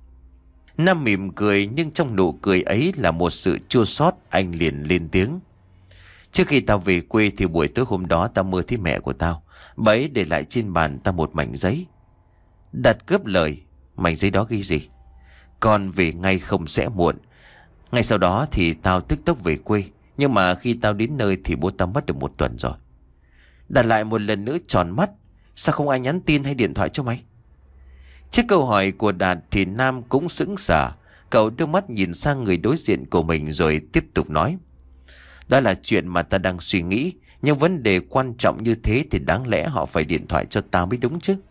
Nam mỉm cười, nhưng trong nụ cười ấy là một sự chua xót. Anh liền lên tiếng. Trước khi tao về quê thì buổi tối hôm đó tao mơ thấy mẹ của tao. Bà ấy để lại trên bàn tao một mảnh giấy. Đạt cướp lời. Mảnh giấy đó ghi gì? Con về ngay không sẽ muộn. Ngay sau đó thì tao tức tốc về quê. Nhưng mà khi tao đến nơi thì bố tao mất được một tuần rồi. Đạt lại một lần nữa tròn mắt. Sao không ai nhắn tin hay điện thoại cho mày? Trước câu hỏi của Đạt thì Nam cũng sững sờ. Cậu đưa mắt nhìn sang người đối diện của mình rồi tiếp tục nói. Đó là chuyện mà ta đang suy nghĩ. Nhưng vấn đề quan trọng như thế thì đáng lẽ họ phải điện thoại cho tao mới đúng chứ.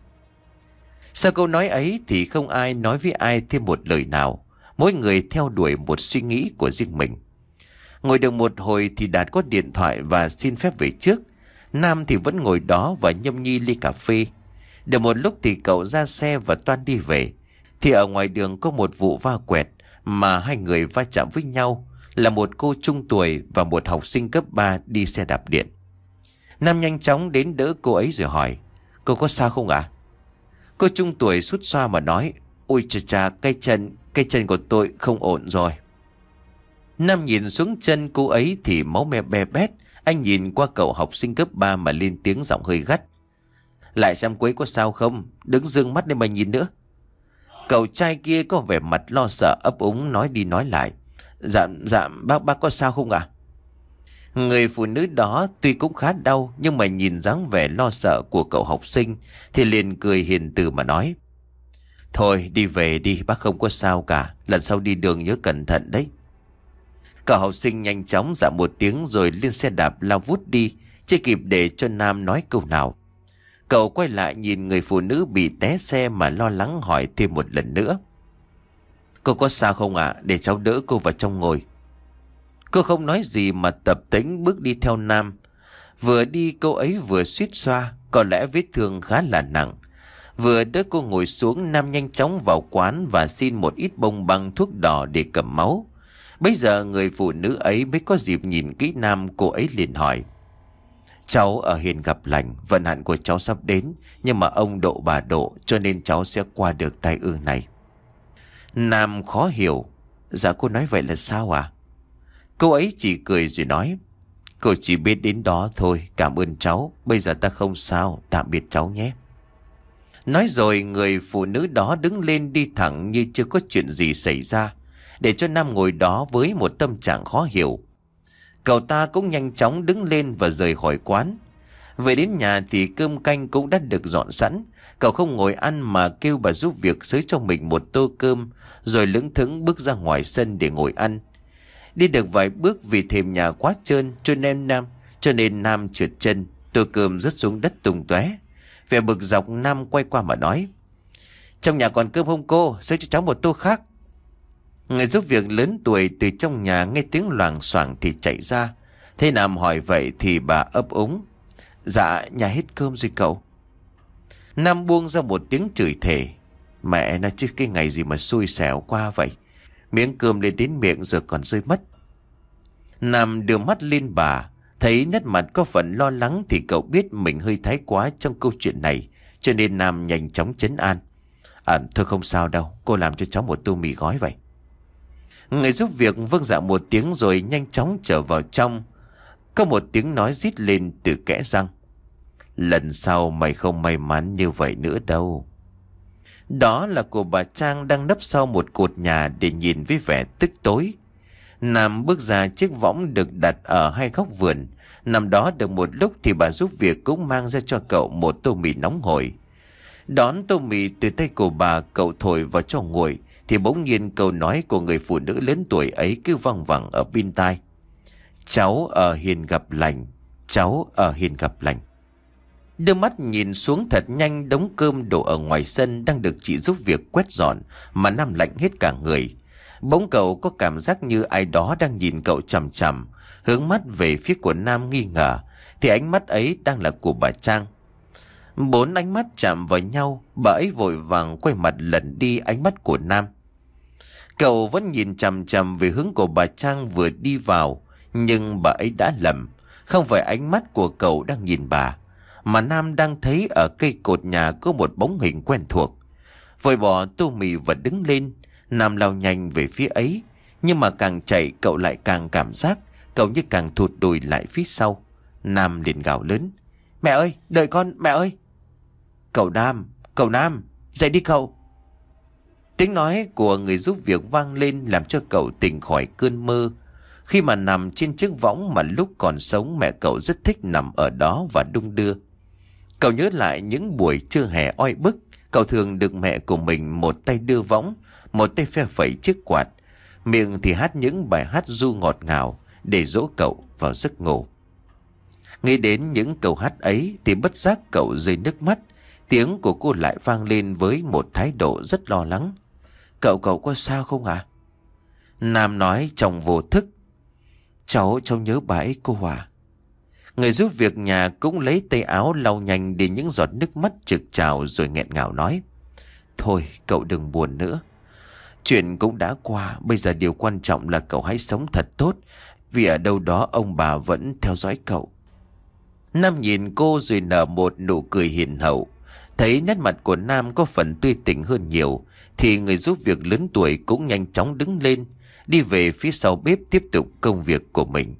Sau câu nói ấy thì không ai nói với ai thêm một lời nào. Mỗi người theo đuổi một suy nghĩ của riêng mình. Ngồi được một hồi thì Đạt có điện thoại và xin phép về trước. Nam thì vẫn ngồi đó và nhâm nhi ly cà phê. Được một lúc thì cậu ra xe và toan đi về. Thì ở ngoài đường có một vụ va quẹt mà hai người va chạm với nhau. Là một cô trung tuổi và một học sinh cấp ba đi xe đạp điện. Nam nhanh chóng đến đỡ cô ấy rồi hỏi. Cô có sao không ạ? À? Cô trung tuổi sút xoa mà nói. Ôi chà chà, cái chân, cái chân của tôi không ổn rồi. Nam nhìn xuống chân cô ấy thì máu me be bét. Anh nhìn qua cậu học sinh cấp ba mà lên tiếng giọng hơi gắt. Lại xem cô ấy có sao không? Đứng dương mắt lên mà nhìn nữa. Cậu trai kia có vẻ mặt lo sợ ấp úng nói đi nói lại. Dạ, dạ, bác, bác có sao không ạ? À? Người phụ nữ đó tuy cũng khá đau, nhưng mà nhìn dáng vẻ lo sợ của cậu học sinh thì liền cười hiền từ mà nói. Thôi đi về đi, bác không có sao cả. Lần sau đi đường nhớ cẩn thận đấy. Cậu học sinh nhanh chóng dạ một tiếng rồi lên xe đạp lao vút đi, chưa kịp để cho Nam nói câu nào. Cậu quay lại nhìn người phụ nữ bị té xe mà lo lắng hỏi thêm một lần nữa. Cô có sao không ạ? À? Để cháu đỡ cô vào trong ngồi. Cô không nói gì mà tập tễnh bước đi theo Nam. Vừa đi cô ấy vừa suýt xoa, có lẽ vết thương khá là nặng. Vừa đỡ cô ngồi xuống, Nam nhanh chóng vào quán và xin một ít bông băng thuốc đỏ để cầm máu. Bây giờ người phụ nữ ấy mới có dịp nhìn kỹ Nam, cô ấy liền hỏi. Cháu ở hiền gặp lành, vận hạn của cháu sắp đến, nhưng mà ông độ bà độ cho nên cháu sẽ qua được tai ương này. Nam khó hiểu. Dạ cô nói vậy là sao à? Cô ấy chỉ cười rồi nói. Cô chỉ biết đến đó thôi, cảm ơn cháu. Bây giờ ta không sao, tạm biệt cháu nhé. Nói rồi người phụ nữ đó đứng lên đi thẳng như chưa có chuyện gì xảy ra, để cho Nam ngồi đó với một tâm trạng khó hiểu. Cậu ta cũng nhanh chóng đứng lên và rời khỏi quán. Về đến nhà thì cơm canh cũng đã được dọn sẵn. Cậu không ngồi ăn mà kêu bà giúp việc xới cho mình một tô cơm, rồi lững thững bước ra ngoài sân để ngồi ăn. Đi được vài bước vì thềm nhà quá trơn cho nên Nam cho nên Nam trượt chân, tô cơm rớt xuống đất tung tóe. Vẻ bực dọc, Nam quay qua mà nói. Trong nhà còn cơm không cô? Xới cho cháu một tô khác. Người giúp việc lớn tuổi từ trong nhà nghe tiếng loảng xoảng thì chạy ra. Thế Nam hỏi vậy thì bà ấp úng. Dạ, nhà hết cơm rồi cậu. Nam buông ra một tiếng chửi thề. Mẹ nó chứ, cái ngày gì mà xui xẻo qua vậy. Miếng cơm lên đến miệng rồi còn rơi mất. Nam đưa mắt lên bà, thấy nét mặt có phần lo lắng thì cậu biết mình hơi thái quá trong câu chuyện này, cho nên Nam nhanh chóng trấn an. À thôi không sao đâu, cô làm cho cháu một tô mì gói vậy. Người giúp việc vâng dạ một tiếng rồi nhanh chóng trở vào trong. Có một tiếng nói rít lên từ kẽ răng. Lần sau mày không may mắn như vậy nữa đâu. Đó là của bà Trang đang nấp sau một cột nhà để nhìn với vẻ tức tối. Nam bước ra chiếc võng được đặt ở hai góc vườn. Nằm đó được một lúc thì bà giúp việc cũng mang ra cho cậu một tô mì nóng hổi. Đón tô mì từ tay của bà, cậu thổi vào cho nguội, thì bỗng nhiên câu nói của người phụ nữ lớn tuổi ấy cứ văng vẳng ở bên tai. Cháu ở hiền gặp lành, cháu ở hiền gặp lành. Đưa mắt nhìn xuống thật nhanh đống cơm đổ ở ngoài sân đang được chị giúp việc quét dọn mà Nam lạnh hết cả người. Bỗng cậu có cảm giác như ai đó đang nhìn cậu chằm chằm, hướng mắt về phía của Nam nghi ngờ, thì ánh mắt ấy đang là của bà Trang. Bốn ánh mắt chạm vào nhau, bà ấy vội vàng quay mặt lẩn đi ánh mắt của Nam. Cậu vẫn nhìn chằm chằm về hướng của bà Trang vừa đi vào, nhưng bà ấy đã lầm. Không phải ánh mắt của cậu đang nhìn bà, mà Nam đang thấy ở cây cột nhà có một bóng hình quen thuộc. Vội bỏ tô mì và đứng lên, Nam lao nhanh về phía ấy. Nhưng mà càng chạy cậu lại càng cảm giác cậu như càng thụt lùi lại phía sau. Nam liền gào lớn: Mẹ ơi, đợi con, mẹ ơi! Cậu Nam, cậu Nam, dậy đi cậu! Tiếng nói của người giúp việc vang lên làm cho cậu tỉnh khỏi cơn mơ. Khi mà nằm trên chiếc võng mà lúc còn sống mẹ cậu rất thích nằm ở đó và đung đưa. Cậu nhớ lại những buổi trưa hè oi bức, cậu thường được mẹ của mình một tay đưa võng, một tay phe phẩy chiếc quạt, miệng thì hát những bài hát ru ngọt ngào để dỗ cậu vào giấc ngủ. Nghĩ đến những câu hát ấy thì bất giác cậu rơi nước mắt. Tiếng của cô lại vang lên với một thái độ rất lo lắng: Cậu cậu có sao không ạ? À? Nam nói trong vô thức: Cháu cháu nhớ bà ấy cô Hòa. Người giúp việc nhà cũng lấy tay áo lau nhanh đi những giọt nước mắt trực trào rồi nghẹn ngào nói: Thôi cậu đừng buồn nữa. Chuyện cũng đã qua, bây giờ điều quan trọng là cậu hãy sống thật tốt, vì ở đâu đó ông bà vẫn theo dõi cậu. Nam nhìn cô rồi nở một nụ cười hiền hậu. Thấy nét mặt của Nam có phần tươi tỉnh hơn nhiều, thì người giúp việc lớn tuổi cũng nhanh chóng đứng lên, đi về phía sau bếp tiếp tục công việc của mình.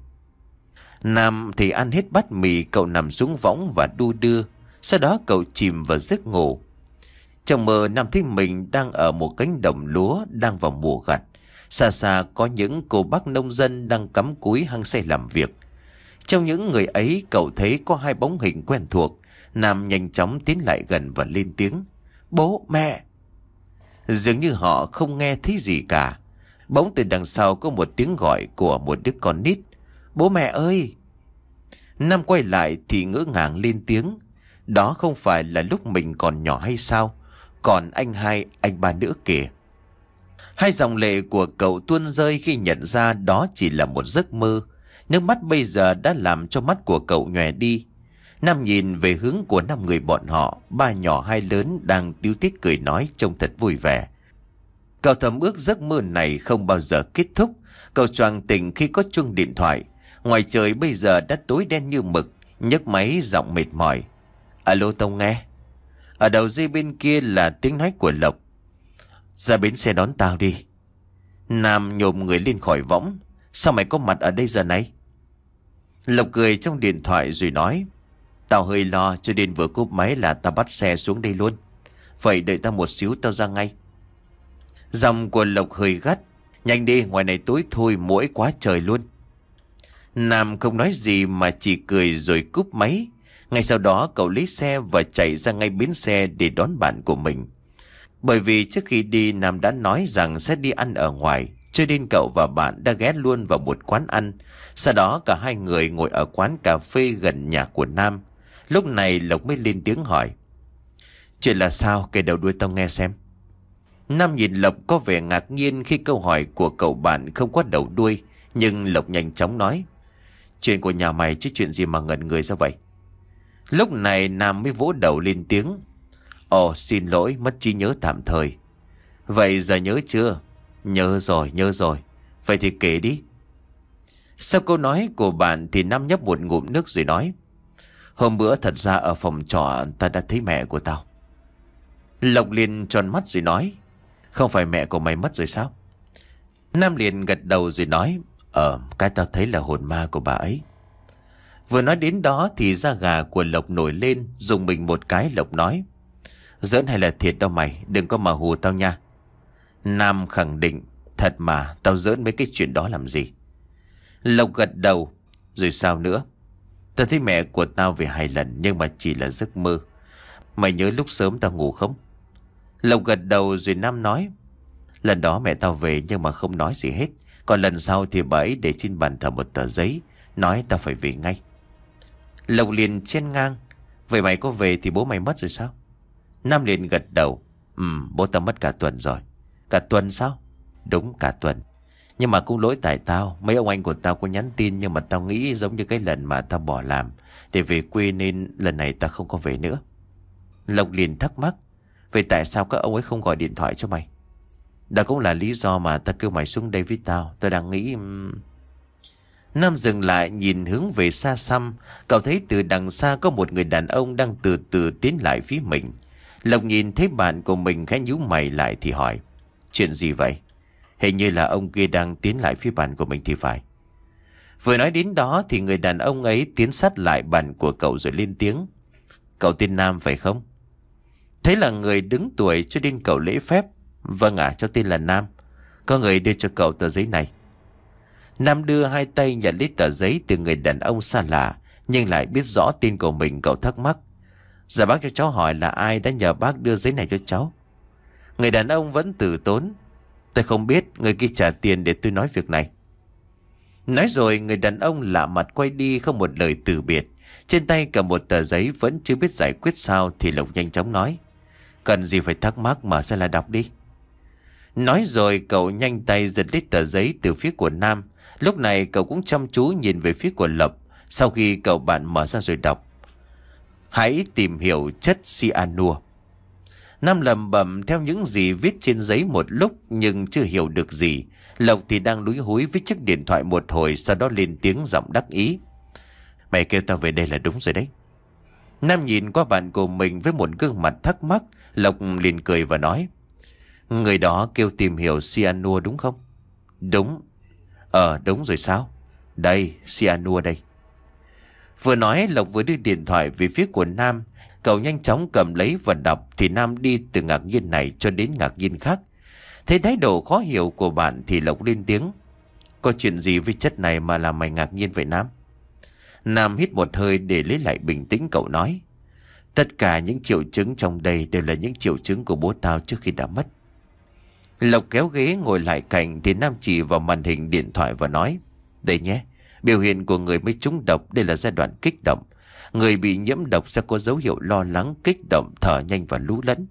Nam thì ăn hết bát mì, cậu nằm xuống võng và đu đưa. Sau đó cậu chìm vào giấc ngủ. Trong mơ Nam thấy mình đang ở một cánh đồng lúa đang vào mùa gặt. Xa xa có những cô bác nông dân đang cắm cúi hăng say làm việc. Trong những người ấy cậu thấy có hai bóng hình quen thuộc. Nam nhanh chóng tiến lại gần và lên tiếng: Bố, mẹ! Dường như họ không nghe thấy gì cả. Bỗng từ đằng sau có một tiếng gọi của một đứa con nít: Bố mẹ ơi! Nam quay lại thì ngỡ ngàng lên tiếng: Đó không phải là lúc mình còn nhỏ hay sao? Còn anh hai, anh ba nữa kìa. Hai dòng lệ của cậu tuôn rơi khi nhận ra đó chỉ là một giấc mơ. Nước mắt bây giờ đã làm cho mắt của cậu nhòe đi. Nam nhìn về hướng của năm người bọn họ, ba nhỏ hai lớn đang tíu tít cười nói trông thật vui vẻ. Cậu thầm ước giấc mơ này không bao giờ kết thúc. Cậu choàng tỉnh khi có chuông điện thoại. Ngoài trời bây giờ đã tối đen như mực. Nhấc máy giọng mệt mỏi: Alo, Tông nghe. Ở đầu dây bên kia là tiếng nói của Lộc: Ra bến xe đón tao đi. Nam nhổm người lên khỏi võng: Sao mày có mặt ở đây giờ này? Lộc cười trong điện thoại rồi nói: Tao hơi lo cho nên vừa cúp máy là tao bắt xe xuống đây luôn. Vậy đợi tao một xíu, tao ra ngay. Giọng của Lộc hơi gắt: Nhanh đi, ngoài này tối thôi, muỗi quá trời luôn. Nam không nói gì mà chỉ cười rồi cúp máy. Ngay sau đó cậu lấy xe và chạy ra ngay bến xe để đón bạn của mình. Bởi vì trước khi đi Nam đã nói rằng sẽ đi ăn ở ngoài, cho nên cậu và bạn đã ghé luôn vào một quán ăn. Sau đó cả hai người ngồi ở quán cà phê gần nhà của Nam. Lúc này Lộc mới lên tiếng hỏi: Chuyện là sao, kể đầu đuôi tao nghe xem. Nam nhìn Lộc có vẻ ngạc nhiên khi câu hỏi của cậu bạn không có đầu đuôi. Nhưng Lộc nhanh chóng nói: Chuyện của nhà mày chứ chuyện gì mà ngẩn người ra vậy? Lúc này Nam mới vỗ đầu lên tiếng: Ồ, xin lỗi, mất trí nhớ tạm thời. Vậy giờ nhớ chưa? Nhớ rồi, nhớ rồi. Vậy thì kể đi. Sau câu nói của bạn thì Nam nhấp một ngụm nước rồi nói: Hôm bữa thật ra ở phòng trọ ta đã thấy mẹ của tao. Lộc liền tròn mắt rồi nói: Không phải mẹ của mày mất rồi sao? Nam liền gật đầu rồi nói: Ờ, cái tao thấy là hồn ma của bà ấy. Vừa nói đến đó thì da gà của Lộc nổi lên. Dùng mình một cái, Lộc nói: Giỡn hay là thiệt đâu mày, đừng có mà hù tao nha. Nam khẳng định: Thật mà, tao giỡn mấy cái chuyện đó làm gì. Lộc gật đầu: Rồi sao nữa? Tao thấy mẹ của tao về hai lần nhưng mà chỉ là giấc mơ. Mày nhớ lúc sớm tao ngủ không? Lộc gật đầu rồi Nam nói. Lần đó mẹ tao về nhưng mà không nói gì hết. Còn lần sau thì bà ấy để trên bàn thờ một tờ giấy, nói tao phải về ngay. Lộc liền chen ngang. Vậy mày có về thì bố mày mất rồi sao? Nam liền gật đầu. Ừ, bố tao mất cả tuần rồi. Cả tuần sao? Đúng, cả tuần. Nhưng mà cũng lỗi tại tao. Mấy ông anh của tao có nhắn tin, nhưng mà tao nghĩ giống như cái lần mà tao bỏ làm để về quê, nên lần này tao không có về nữa. Lộc liền thắc mắc. Vậy tại sao các ông ấy không gọi điện thoại cho mày? Đó cũng là lý do mà tao kêu mày xuống đây với tao. Tao đang nghĩ... Nam dừng lại nhìn hướng về xa xăm. Cậu thấy từ đằng xa có một người đàn ông đang từ từ tiến lại phía mình. Lộc nhìn thấy bạn của mình khẽ nhíu mày lại thì hỏi. Chuyện gì vậy? Hình như là ông kia đang tiến lại phía bàn của mình thì phải. Vừa nói đến đó thì người đàn ông ấy tiến sát lại bàn của cậu rồi lên tiếng. Cậu tên Nam phải không? Thế là người đứng tuổi cho nên cậu lễ phép. Vâng ạ, cháu tên là Nam. Có người đưa cho cậu tờ giấy này. Nam đưa hai tay nhận lấy tờ giấy từ người đàn ông xa lạ, nhưng lại biết rõ tên của mình. Cậu thắc mắc. Dạ bác cho cháu hỏi là ai đã nhờ bác đưa giấy này cho cháu? Người đàn ông vẫn từ tốn. Tôi không biết, người kia trả tiền để tôi nói việc này. Nói rồi người đàn ông lạ mặt quay đi không một lời từ biệt. Trên tay cầm một tờ giấy vẫn chưa biết giải quyết sao thì Lộc nhanh chóng nói. Cần gì phải thắc mắc, mở ra là đọc đi. Nói rồi cậu nhanh tay giật lấy tờ giấy từ phía của Nam. Lúc này cậu cũng chăm chú nhìn về phía của Lộc. Sau khi cậu bạn mở ra rồi đọc. Hãy tìm hiểu chất cyanua. Nam lẩm bẩm theo những gì viết trên giấy một lúc nhưng chưa hiểu được gì. Lộc thì đang lúi húi với chiếc điện thoại một hồi, sau đó lên tiếng giọng đắc ý. Mày kêu tao về đây là đúng rồi đấy. Nam nhìn qua bạn của mình với một gương mặt thắc mắc. Lộc liền cười và nói. Người đó kêu tìm hiểu cyanua đúng không? Đúng. Ờ đúng rồi sao? Đây, cyanua đây. Vừa nói Lộc vừa đưa điện thoại về phía của Nam. Cậu nhanh chóng cầm lấy và đọc thì Nam đi từ ngạc nhiên này cho đến ngạc nhiên khác. Thấy thái độ khó hiểu của bạn thì Lộc lên tiếng. Có chuyện gì với chất này mà làm mày ngạc nhiên vậy Nam? Nam hít một hơi để lấy lại bình tĩnh. Cậu nói. Tất cả những triệu chứng trong đây đều là những triệu chứng của bố tao trước khi đã mất. Lộc kéo ghế ngồi lại cạnh thì Nam chỉ vào màn hình điện thoại và nói. Đây nhé, biểu hiện của người mới trúng độc đây là giai đoạn kích động. Người bị nhiễm độc sẽ có dấu hiệu lo lắng, kích động, thở nhanh và lú lẫn.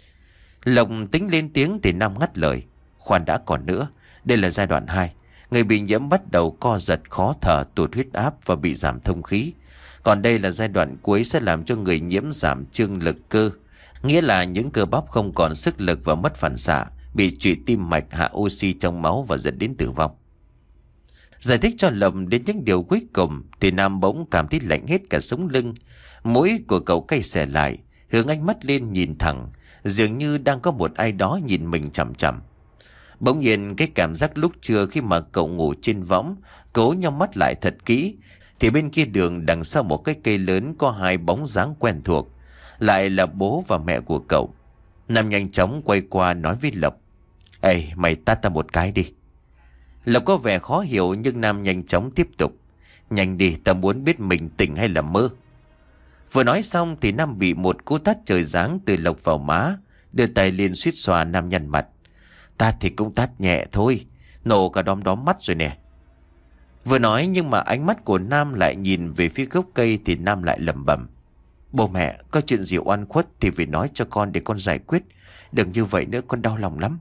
Lộc tính lên tiếng thì Nam ngắt lời. Khoan đã, còn nữa. Đây là giai đoạn hai. Người bị nhiễm bắt đầu co giật, khó thở, tụt huyết áp và bị giảm thông khí. Còn đây là giai đoạn cuối sẽ làm cho người nhiễm giảm trương lực cơ. Nghĩa là những cơ bắp không còn sức lực và mất phản xạ, bị trụy tim mạch, hạ oxy trong máu và dẫn đến tử vong. Giải thích cho Lộc đến những điều cuối cùng thì Nam bỗng cảm thấy lạnh hết cả sống lưng. Mũi của cậu cay xè lại, hướng ánh mắt lên nhìn thẳng, dường như đang có một ai đó nhìn mình chằm chằm. Bỗng nhiên cái cảm giác lúc trưa khi mà cậu ngủ trên võng, cố nhắm mắt lại thật kỹ, thì bên kia đường đằng sau một cái cây lớn có hai bóng dáng quen thuộc, lại là bố và mẹ của cậu. Nam nhanh chóng quay qua nói với Lộc. Ê, mày tát ta một cái đi. Lộc có vẻ khó hiểu nhưng Nam nhanh chóng tiếp tục. Nhanh đi, ta muốn biết mình tỉnh hay là mơ. Vừa nói xong thì Nam bị một cú tát trời giáng từ Lộc vào má. Đưa tay lên suýt xoa. Nam nhăn mặt. Tát thì cũng tát nhẹ thôi, nổ cả đom đóm mắt rồi nè. Vừa nói nhưng mà ánh mắt của Nam lại nhìn về phía gốc cây thì Nam lại lẩm bẩm. Bố mẹ, có chuyện gì oan khuất thì phải nói cho con để con giải quyết. Đừng như vậy nữa, con đau lòng lắm.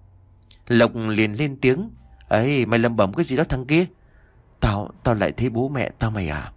Lộc liền lên tiếng. Ấy, mày lẩm bẩm cái gì đó thằng kia? Tao, tao lại thấy bố mẹ tao mày à?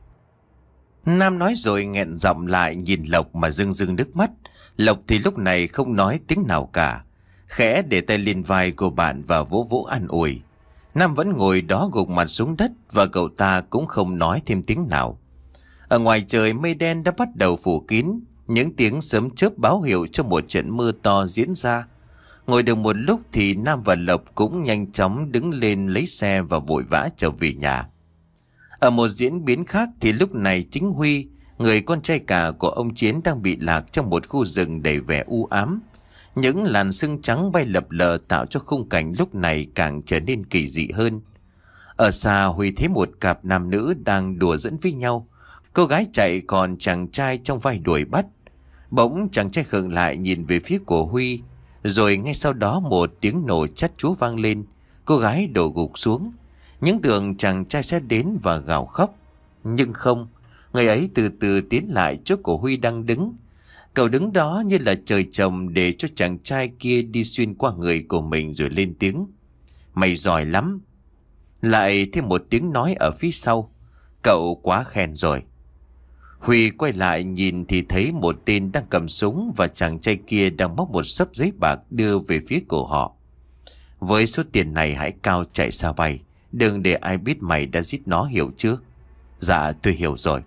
Nam nói rồi nghẹn giọng lại nhìn Lộc mà rưng rưng nước mắt. Lộc thì lúc này không nói tiếng nào cả, khẽ để tay lên vai của bạn và vỗ vỗ an ủi. Nam vẫn ngồi đó gục mặt xuống đất và cậu ta cũng không nói thêm tiếng nào. Ở ngoài trời mây đen đã bắt đầu phủ kín, những tiếng sấm chớp báo hiệu cho một trận mưa to diễn ra. Ngồi được một lúc thì Nam và Lộc cũng nhanh chóng đứng lên lấy xe và vội vã trở về nhà. Ở một diễn biến khác thì lúc này chính Huy, người con trai cả của ông Chiến, đang bị lạc trong một khu rừng đầy vẻ u ám. Những làn sương trắng bay lập lờ tạo cho khung cảnh lúc này càng trở nên kỳ dị hơn. Ở xa Huy thấy một cặp nam nữ đang đùa giỡn với nhau. Cô gái chạy còn chàng trai trong vai đuổi bắt. Bỗng chàng trai khựng lại nhìn về phía của Huy. Rồi ngay sau đó một tiếng nổ chát chúa vang lên. Cô gái đổ gục xuống. Những tưởng chàng trai sẽ đến và gào khóc. Nhưng không. Người ấy từ từ tiến lại chỗ của Huy đang đứng. Cậu đứng đó như là trời trồng để cho chàng trai kia đi xuyên qua người của mình rồi lên tiếng. Mày giỏi lắm. Lại thêm một tiếng nói ở phía sau. Cậu quá khen rồi. Huy quay lại nhìn thì thấy một tên đang cầm súng và chàng trai kia đang móc một xấp giấy bạc đưa về phía cổ họ. Với số tiền này hãy cao chạy xa bay. Đừng để ai biết mày đã giết nó, hiểu chưa? Dạ tôi hiểu rồi.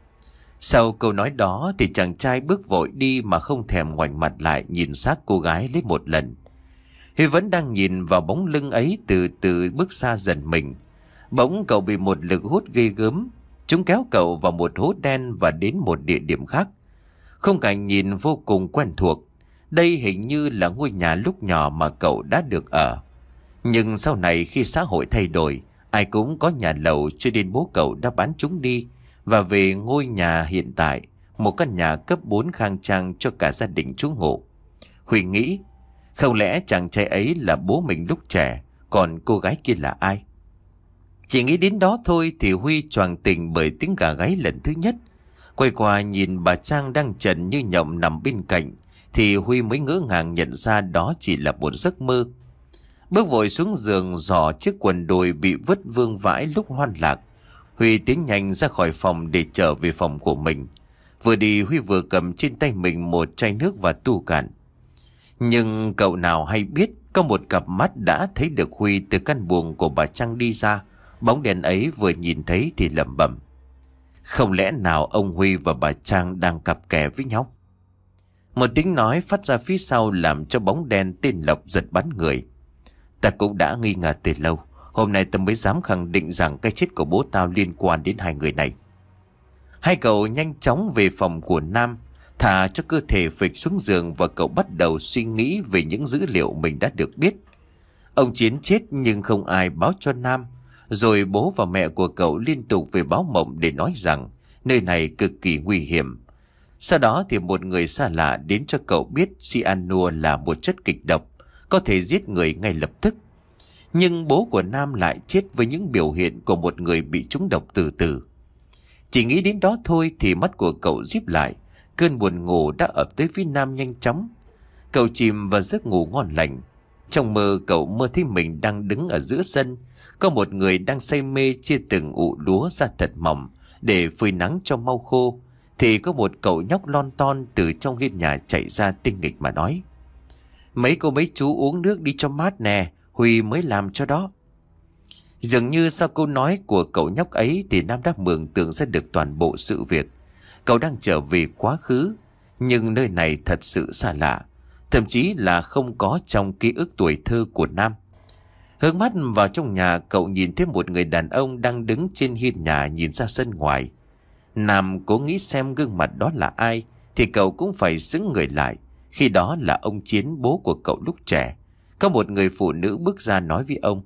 Sau câu nói đó thì chàng trai bước vội đi mà không thèm ngoảnh mặt lại nhìn sát cô gái lấy một lần. Huy vẫn đang nhìn vào bóng lưng ấy từ từ bước xa dần mình. Bỗng cậu bị một lực hút ghê gớm. Chúng kéo cậu vào một hố đen và đến một địa điểm khác. Khung cảnh nhìn vô cùng quen thuộc. Đây hình như là ngôi nhà lúc nhỏ mà cậu đã được ở. Nhưng sau này khi xã hội thay đổi, ai cũng có nhà lầu cho nên bố cậu đã bán chúng đi và về ngôi nhà hiện tại, một căn nhà cấp bốn khang trang cho cả gia đình trú ngụ. Huy nghĩ, không lẽ chàng trai ấy là bố mình lúc trẻ, còn cô gái kia là ai? Chỉ nghĩ đến đó thôi thì Huy choàng tỉnh bởi tiếng gà gáy lần thứ nhất. Quay qua nhìn bà Trang đang trần như nhộng nằm bên cạnh thì Huy mới ngỡ ngàng nhận ra đó chỉ là một giấc mơ. Bước vội xuống giường dò chiếc quần đùi bị vứt vương vãi lúc hoan lạc. Huy tiến nhanh ra khỏi phòng để trở về phòng của mình. Vừa đi Huy vừa cầm trên tay mình một chai nước và tu cạn. Nhưng cậu nào hay biết có một cặp mắt đã thấy được Huy từ căn buồng của bà Trang đi ra. Bóng đèn ấy vừa nhìn thấy thì lẩm bẩm. Không lẽ nào ông Huy và bà Trang đang cặp kè với nhau? Một tiếng nói phát ra phía sau làm cho bóng đen tên Lộc giật bắn người. Ta cũng đã nghi ngờ từ lâu. Hôm nay ta mới dám khẳng định rằng cái chết của bố tao liên quan đến hai người này. Hai cậu nhanh chóng về phòng của Nam, thả cho cơ thể phịch xuống giường và cậu bắt đầu suy nghĩ về những dữ liệu mình đã được biết. Ông Chiến chết nhưng không ai báo cho Nam. Rồi bố và mẹ của cậu liên tục về báo mộng để nói rằng nơi này cực kỳ nguy hiểm. Sau đó thì một người xa lạ đến cho cậu biết cyanua là một chất kịch độc, có thể giết người ngay lập tức. Nhưng bố của Nam lại chết với những biểu hiện của một người bị trúng độc từ từ. Chỉ nghĩ đến đó thôi thì mắt của cậu díp lại. Cơn buồn ngủ đã ập tới phía Nam nhanh chóng. Cậu chìm vào giấc ngủ ngon lành. Trong mơ cậu mơ thấy mình đang đứng ở giữa sân. Có một người đang say mê chia từng ụ lúa ra thật mỏng để phơi nắng cho mau khô. Thì có một cậu nhóc lon ton từ trong hiên nhà chạy ra tinh nghịch mà nói. Mấy cô mấy chú uống nước đi cho mát nè, Huy mới làm cho đó. Dường như sau câu nói của cậu nhóc ấy thì Nam đã mường tượng ra được toàn bộ sự việc. Cậu đang trở về quá khứ, nhưng nơi này thật sự xa lạ, thậm chí là không có trong ký ức tuổi thơ của Nam. Hướng mắt vào trong nhà, cậu nhìn thấy một người đàn ông đang đứng trên hiên nhà nhìn ra sân ngoài. Nam cố nghĩ xem gương mặt đó là ai thì cậu cũng phải xứng người lại. Khi đó là ông Chiến, bố của cậu lúc trẻ. Có một người phụ nữ bước ra nói với ông.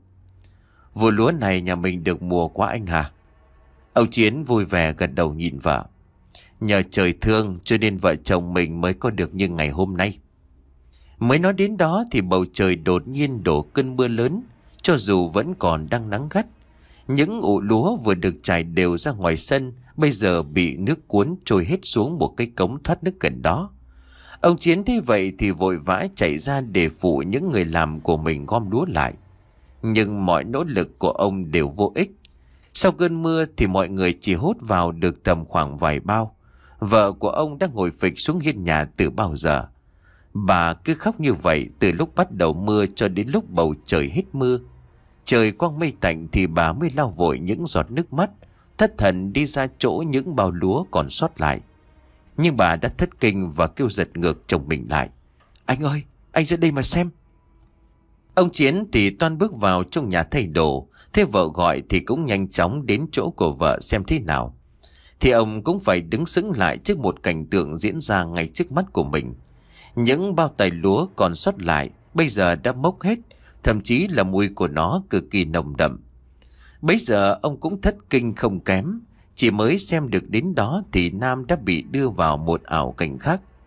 Vụ lúa này nhà mình được mùa quá anh hả? Ông Chiến vui vẻ gật đầu nhìn vợ. Nhờ trời thương cho nên vợ chồng mình mới có được như ngày hôm nay. Mới nói đến đó thì bầu trời đột nhiên đổ cơn mưa lớn. Cho dù vẫn còn đang nắng gắt, những ụ lúa vừa được trải đều ra ngoài sân bây giờ bị nước cuốn trôi hết xuống một cái cống thoát nước gần đó. Ông Chiến thấy vậy thì vội vã chạy ra để phụ những người làm của mình gom lúa lại. Nhưng mọi nỗ lực của ông đều vô ích. Sau cơn mưa thì mọi người chỉ hốt vào được tầm khoảng vài bao. Vợ của ông đã ngồi phịch xuống hiên nhà từ bao giờ. Bà cứ khóc như vậy từ lúc bắt đầu mưa cho đến lúc bầu trời hết mưa. Trời quang mây tạnh thì bà mới lau vội những giọt nước mắt, thất thần đi ra chỗ những bao lúa còn sót lại. Nhưng bà đã thất kinh và kêu giật ngược chồng mình lại. Anh ơi, anh ra đây mà xem. Ông Chiến thì toan bước vào trong nhà thay đồ. Thế vợ gọi thì cũng nhanh chóng đến chỗ của vợ xem thế nào. Thì ông cũng phải đứng sững lại trước một cảnh tượng diễn ra ngay trước mắt của mình. Những bao tải lúa còn sót lại bây giờ đã mốc hết, thậm chí là mùi của nó cực kỳ nồng đậm. Bấy giờ ông cũng thất kinh không kém. Chỉ mới xem được đến đó thì Nam đã bị đưa vào một ảo cảnh khác.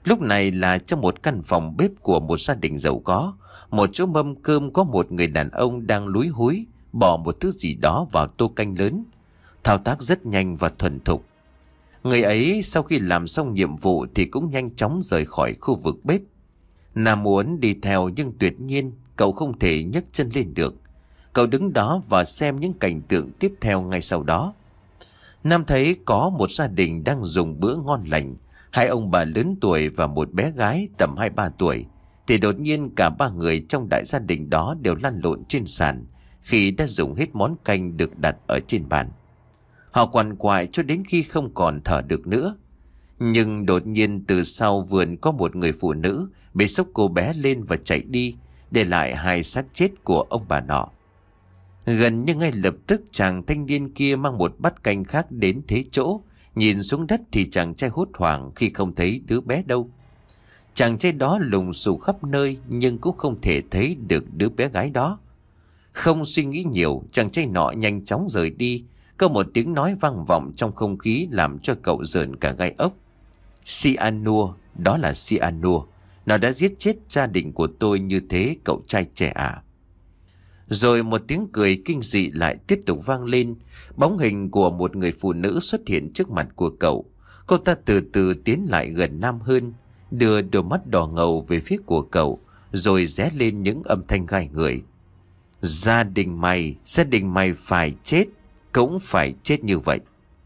Lúc này là trong một căn phòng bếp của một gia đình giàu có. Một chỗ mâm cơm có một người đàn ông đang lúi húi bỏ một thứ gì đó vào tô canh lớn. Thao tác rất nhanh và thuần thục. Người ấy sau khi làm xong nhiệm vụ thì cũng nhanh chóng rời khỏi khu vực bếp. Nam muốn đi theo nhưng tuyệt nhiên cậu không thể nhấc chân lên được. Cậu đứng đó và xem những cảnh tượng tiếp theo ngay sau đó. Nam thấy có một gia đình đang dùng bữa ngon lành. Hai ông bà lớn tuổi và một bé gái tầm hai ba tuổi. Thì đột nhiên cả ba người trong đại gia đình đó đều lăn lộn trên sàn khi đã dùng hết món canh được đặt ở trên bàn. Họ quằn quại cho đến khi không còn thở được nữa. Nhưng đột nhiên từ sau vườn có một người phụ nữ bị sốc cô bé lên và chạy đi, để lại hai xác chết của ông bà nọ. Gần như ngay lập tức chàng thanh niên kia mang một bát canh khác đến thế chỗ. Nhìn xuống đất thì chàng trai hốt hoảng khi không thấy đứa bé đâu. Chàng trai đó lùng xù khắp nơi nhưng cũng không thể thấy được đứa bé gái đó. Không suy nghĩ nhiều, chàng trai nọ nhanh chóng rời đi. Có một tiếng nói vang vọng trong không khí làm cho cậu rợn cả gai ốc. Cyanua, đó là cyanua. Nó đã giết chết gia đình của tôi như thế cậu trai trẻ à. Rồi một tiếng cười kinh dị lại tiếp tục vang lên. Bóng hình của một người phụ nữ xuất hiện trước mặt của cậu. Cô ta từ từ tiến lại gần Nam hơn, đưa đôi mắt đỏ ngầu về phía của cậu, rồi ré lên những âm thanh gai người. Gia đình mày, gia đình mày phải chết, cũng phải chết như vậy.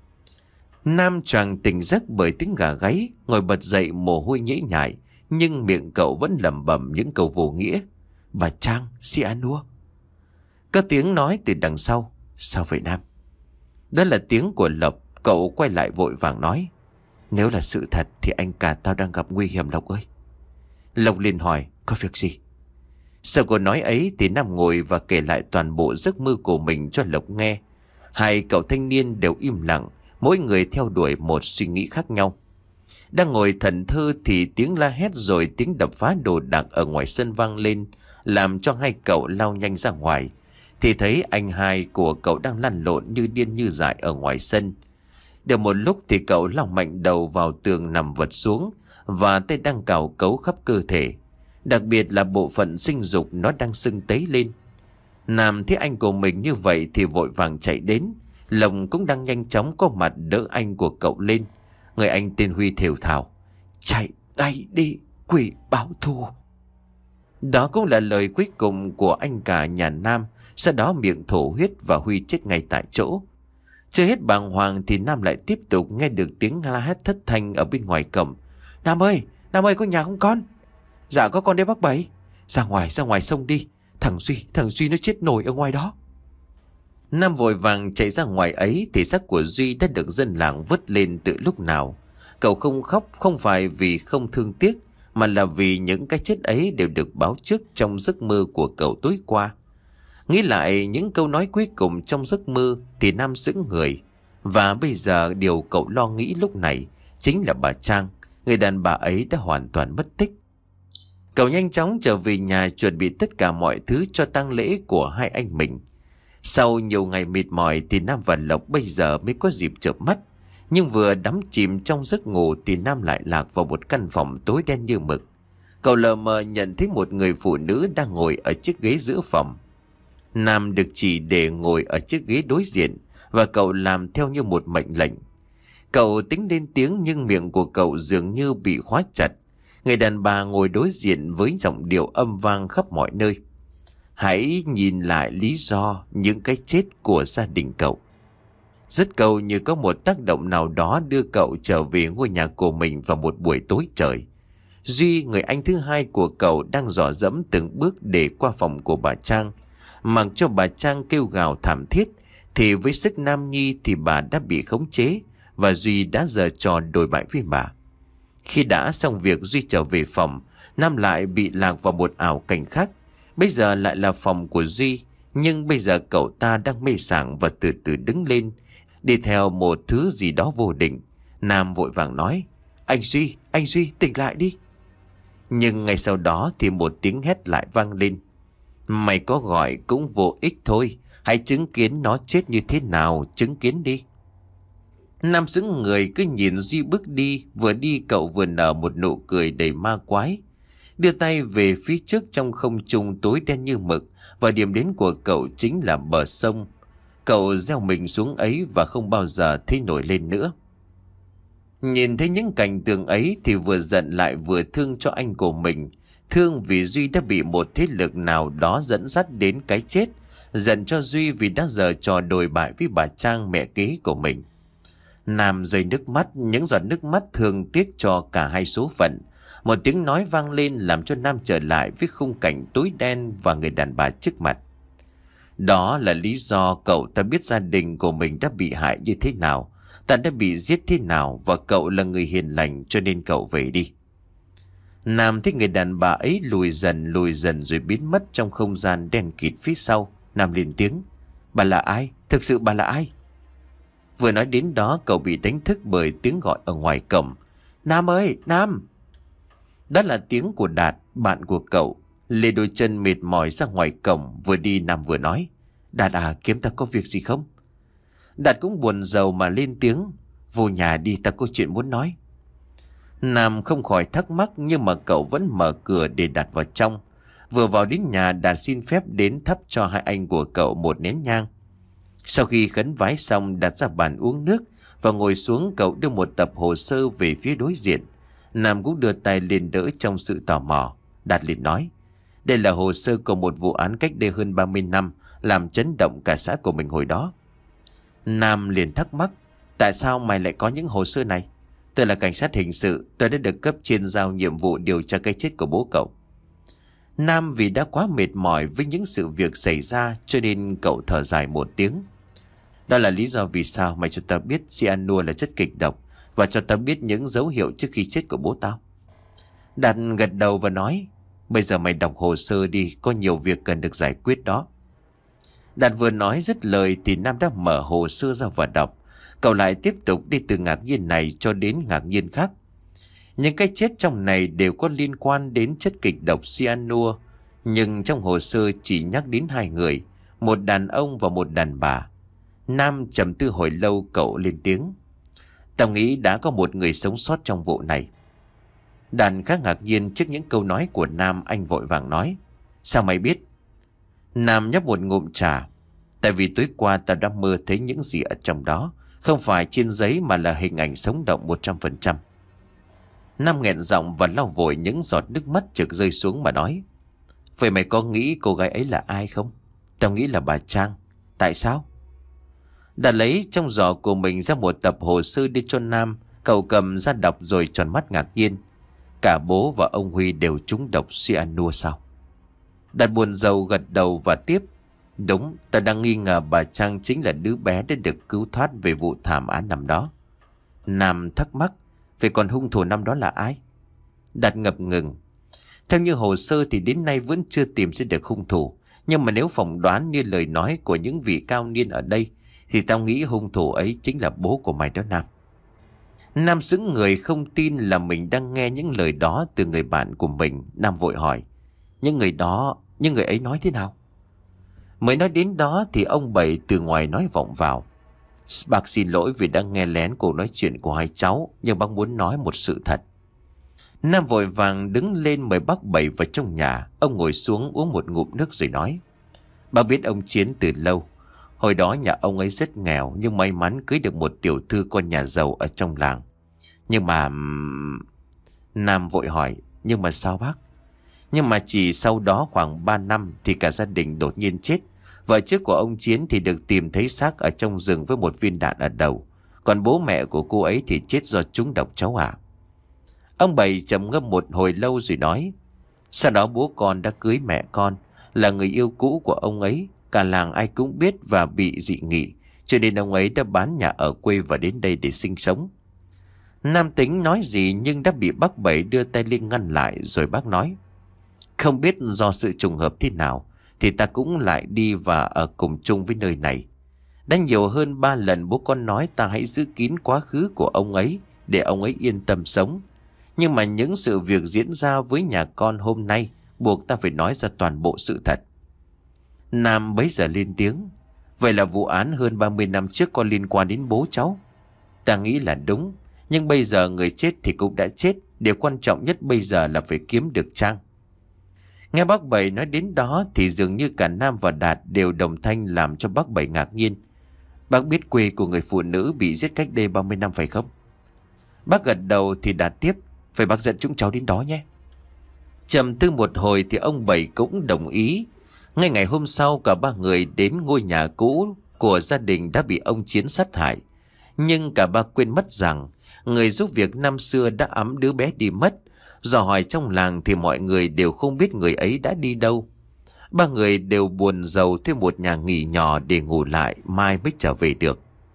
Nam choàng tỉnh giấc bởi tiếng gà gáy, ngồi bật dậy mồ hôi nhễ nhại, nhưng miệng cậu vẫn lẩm bẩm những câu vô nghĩa. Bà Trang, cyanua. Có tiếng nói từ đằng sau. Sao vậy Nam? Đó là tiếng của Lộc. Cậu quay lại vội vàng nói. Nếu là sự thật thì anh cả tao đang gặp nguy hiểm Lộc ơi. Lộc liền hỏi. Có việc gì? Sau câu nói ấy thì Nam ngồi và kể lại toàn bộ giấc mơ của mình cho Lộc nghe. Hai cậu thanh niên đều im lặng, mỗi người theo đuổi một suy nghĩ khác nhau. Đang ngồi thẫn thờ thì tiếng la hét rồi tiếng đập phá đồ đạc ở ngoài sân vang lên, làm cho hai cậu lao nhanh ra ngoài. Thì thấy anh hai của cậu đang lăn lộn như điên như dại ở ngoài sân. Được một lúc thì cậu lao mạnh đầu vào tường nằm vật xuống, và tay đang cào cấu khắp cơ thể. Đặc biệt là bộ phận sinh dục nó đang sưng tấy lên. Nam thấy anh của mình như vậy thì vội vàng chạy đến. Lộc cũng đang nhanh chóng có mặt đỡ anh của cậu lên. Người anh tên Huy thều thào. Chạy ngay đi, quỷ báo thù. Đó cũng là lời cuối cùng của anh cả nhà Nam. Sau đó miệng thổ huyết và Huy chết ngay tại chỗ. Chưa hết bàng hoàng thì Nam lại tiếp tục nghe được tiếng la hét thất thanh ở bên ngoài cổng. Nam ơi, Nam ơi, có nhà không con? Dạ có con đây bác Bảy. Ra ngoài, ra ngoài sông đi. Thằng Duy, thằng Duy nó chết nổi ở ngoài đó. Nam vội vàng chạy ra ngoài ấy thì xác của Duy đã được dân làng vớt lên từ lúc nào. Cậu không khóc không phải vì không thương tiếc, mà là vì những cái chết ấy đều được báo trước trong giấc mơ của cậu tối qua. Nghĩ lại những câu nói cuối cùng trong giấc mơ thì Nam sững người. Và bây giờ điều cậu lo nghĩ lúc này chính là bà Trang, người đàn bà ấy đã hoàn toàn mất tích. Cậu nhanh chóng trở về nhà chuẩn bị tất cả mọi thứ cho tang lễ của hai anh mình. Sau nhiều ngày mệt mỏi thì Nam và Lộc bây giờ mới có dịp chợp mắt. Nhưng vừa đắm chìm trong giấc ngủ thì Nam lại lạc vào một căn phòng tối đen như mực. Cậu lờ mờ nhận thấy một người phụ nữ đang ngồi ở chiếc ghế giữa phòng. Nam được chỉ để ngồi ở chiếc ghế đối diện và cậu làm theo như một mệnh lệnh. Cậu tính lên tiếng nhưng miệng của cậu dường như bị khóa chặt. Người đàn bà ngồi đối diện với giọng điệu âm vang khắp mọi nơi. Hãy nhìn lại lý do những cái chết của gia đình cậu. Rất câu như có một tác động nào đó đưa cậu trở về ngôi nhà của mình vào một buổi tối trời. Duy, người anh thứ hai của cậu, đang dò dẫm từng bước để qua phòng của bà Trang. Mặc cho bà Trang kêu gào thảm thiết, thì với sức nam nhi thì bà đã bị khống chế, và Duy đã giở trò đồi bại với bà. Khi đã xong việc Duy trở về phòng, Nam lại bị lạc vào một ảo cảnh khác. Bây giờ lại là phòng của Duy, nhưng bây giờ cậu ta đang mê sảng và từ từ đứng lên, đi theo một thứ gì đó vô định. Nam vội vàng nói, anh Duy, anh Duy tỉnh lại đi. Nhưng ngay sau đó thì một tiếng hét lại vang lên. Mày có gọi cũng vô ích thôi, hãy chứng kiến nó chết như thế nào, chứng kiến đi. Nam sững người cứ nhìn Duy bước đi. Vừa đi cậu vừa nở một nụ cười đầy ma quái, đưa tay về phía trước trong không trung tối đen như mực. Và điểm đến của cậu chính là bờ sông. Cậu gieo mình xuống ấy và không bao giờ thấy nổi lên nữa. Nhìn thấy những cảnh tượng ấy thì vừa giận lại vừa thương cho anh của mình. Thương vì Duy đã bị một thế lực nào đó dẫn dắt đến cái chết. Giận cho Duy vì đã giở trò đồi bại với bà Trang, mẹ kế của mình. Nam rơi nước mắt, những giọt nước mắt thương tiếc cho cả hai số phận. Một tiếng nói vang lên làm cho Nam trở lại với khung cảnh tối đen và người đàn bà trước mặt. Đó là lý do cậu ta biết gia đình của mình đã bị hại như thế nào, ta đã bị giết thế nào, và cậu là người hiền lành cho nên cậu về đi. Nam thấy người đàn bà ấy lùi dần lùi dần rồi biến mất trong không gian đen kịt phía sau. Nam lên tiếng: "Bà là ai? Thực sự bà là ai?" Vừa nói đến đó cậu bị đánh thức bởi tiếng gọi ở ngoài cổng: "Nam ơi, Nam!" Đó là tiếng của Đạt, bạn của cậu. Lê đôi chân mệt mỏi ra ngoài cổng. Vừa đi Nam vừa nói: "Đạt à, kiếm ta có việc gì không?" Đạt cũng buồn rầu mà lên tiếng: "Vô nhà đi, ta có chuyện muốn nói." Nam không khỏi thắc mắc nhưng mà cậu vẫn mở cửa để Đạt vào trong. Vừa vào đến nhà, Đạt xin phép đến thắp cho hai anh của cậu một nén nhang. Sau khi khấn vái xong, Đạt ra bàn uống nước và ngồi xuống. Cậu đưa một tập hồ sơ về phía đối diện. Nam cũng đưa tay lên đỡ trong sự tò mò. Đạt liền nói: "Đây là hồ sơ của một vụ án cách đây hơn ba mươi năm, làm chấn động cả xã của mình hồi đó." Nam liền thắc mắc: "Tại sao mày lại có những hồ sơ này?" "Tôi là cảnh sát hình sự, tôi đã được cấp trên giao nhiệm vụ điều tra cái chết của bố cậu." Nam vì đã quá mệt mỏi với những sự việc xảy ra cho nên cậu thở dài một tiếng. "Đó là lý do vì sao mày cho tao biết cyanua là chất kịch độc, và cho tao biết những dấu hiệu trước khi chết của bố tao." Đạt gật đầu và nói: "Bây giờ mày đọc hồ sơ đi, có nhiều việc cần được giải quyết đó." Đạt vừa nói dứt lời thì Nam đã mở hồ sơ ra và đọc. Cậu lại tiếp tục đi từ ngạc nhiên này cho đến ngạc nhiên khác. Những cái chết trong này đều có liên quan đến chất kịch độc cyanua, nhưng trong hồ sơ chỉ nhắc đến hai người, một đàn ông và một đàn bà. Nam trầm tư hồi lâu, cậu lên tiếng: "Tao nghĩ đã có một người sống sót trong vụ này." Đàn khá ngạc nhiên trước những câu nói của Nam, anh vội vàng nói: "Sao mày biết?" Nam nhấp một ngụm trà: "Tại vì tối qua tao đã mơ thấy những gì ở trong đó, không phải trên giấy mà là hình ảnh sống động một trăm phần trăm. Nam nghẹn giọng và lau vội những giọt nước mắt trực rơi xuống mà nói: "Vậy mày có nghĩ cô gái ấy là ai không?" "Tao nghĩ là bà Trang." "Tại sao?" Đã lấy trong giỏ của mình ra một tập hồ sơ đưa cho Nam. Cậu cầm ra đọc rồi tròn mắt ngạc nhiên: "Cả bố và ông Huy đều trúng độc cyanua sao?" Đạt buồn rầu gật đầu và tiếp: "Đúng, ta đang nghi ngờ bà Trang chính là đứa bé đã được cứu thoát về vụ thảm án năm đó." Nam thắc mắc: "Vậy còn hung thủ năm đó là ai?" Đạt ngập ngừng: "Theo như hồ sơ thì đến nay vẫn chưa tìm ra được hung thủ. Nhưng mà nếu phỏng đoán như lời nói của những vị cao niên ở đây thì tao nghĩ hung thủ ấy chính là bố của mày đó Nam." Nam sững người không tin là mình đang nghe những lời đó từ người bạn của mình. Nam vội hỏi: "Những người đó, những người ấy nói thế nào?" Mới nói đến đó thì ông Bảy từ ngoài nói vọng vào: "Bác xin lỗi vì đã nghe lén cuộc nói chuyện của hai cháu, nhưng bác muốn nói một sự thật." Nam vội vàng đứng lên mời bác Bảy vào trong nhà. Ông ngồi xuống uống một ngụm nước rồi nói: "Bác biết ông Chiến từ lâu. Hồi đó nhà ông ấy rất nghèo, nhưng may mắn cưới được một tiểu thư con nhà giàu ở trong làng. Nhưng mà..." Nam vội hỏi: "Nhưng mà sao bác?" "Nhưng mà chỉ sau đó khoảng ba năm thì cả gia đình đột nhiên chết. Vợ trước của ông Chiến thì được tìm thấy xác ở trong rừng với một viên đạn ở đầu. Còn bố mẹ của cô ấy thì chết do trúng độc cháu ạ." Ông Bảy trầm ngâm một hồi lâu rồi nói: "Sau đó bố con đã cưới mẹ con, là người yêu cũ của ông ấy. Cả làng ai cũng biết và bị dị nghị, cho nên ông ấy đã bán nhà ở quê và đến đây để sinh sống." Nam tính nói gì nhưng đã bị bác Bảy đưa tay lên ngăn lại. Rồi bác nói: "Không biết do sự trùng hợp thế nào thì ta cũng lại đi và ở cùng chung với nơi này. Đã nhiều hơn ba lần bố con nói ta hãy giữ kín quá khứ của ông ấy để ông ấy yên tâm sống. Nhưng mà những sự việc diễn ra với nhà con hôm nay buộc ta phải nói ra toàn bộ sự thật." Nam bấy giờ lên tiếng: "Vậy là vụ án hơn ba mươi năm trước có liên quan đến bố cháu?" Ta nghĩ là đúng. Nhưng bây giờ người chết thì cũng đã chết. Điều quan trọng nhất bây giờ là phải kiếm được Trang. Nghe bác Bảy nói đến đó thì dường như cả Nam và Đạt đều đồng thanh làm cho bác Bảy ngạc nhiên. Bác biết quê của người phụ nữ bị giết cách đây ba mươi năm phải không? Bác gật đầu thì Đạt tiếp. Phải bác dẫn chúng cháu đến đó nhé. Trầm tư một hồi thì ông Bảy cũng đồng ý. Ngay ngày hôm sau cả ba người đến ngôi nhà cũ của gia đình đã bị ông Chiến sát hại. Nhưng cả ba quên mất rằng người giúp việc năm xưa đã ẵm đứa bé đi mất. Dò hỏi trong làng thì mọi người đều không biết người ấy đã đi đâu. Ba người đều buồn rầu thuê một nhà nghỉ nhỏ để ngủ lại, mai mới trở về được.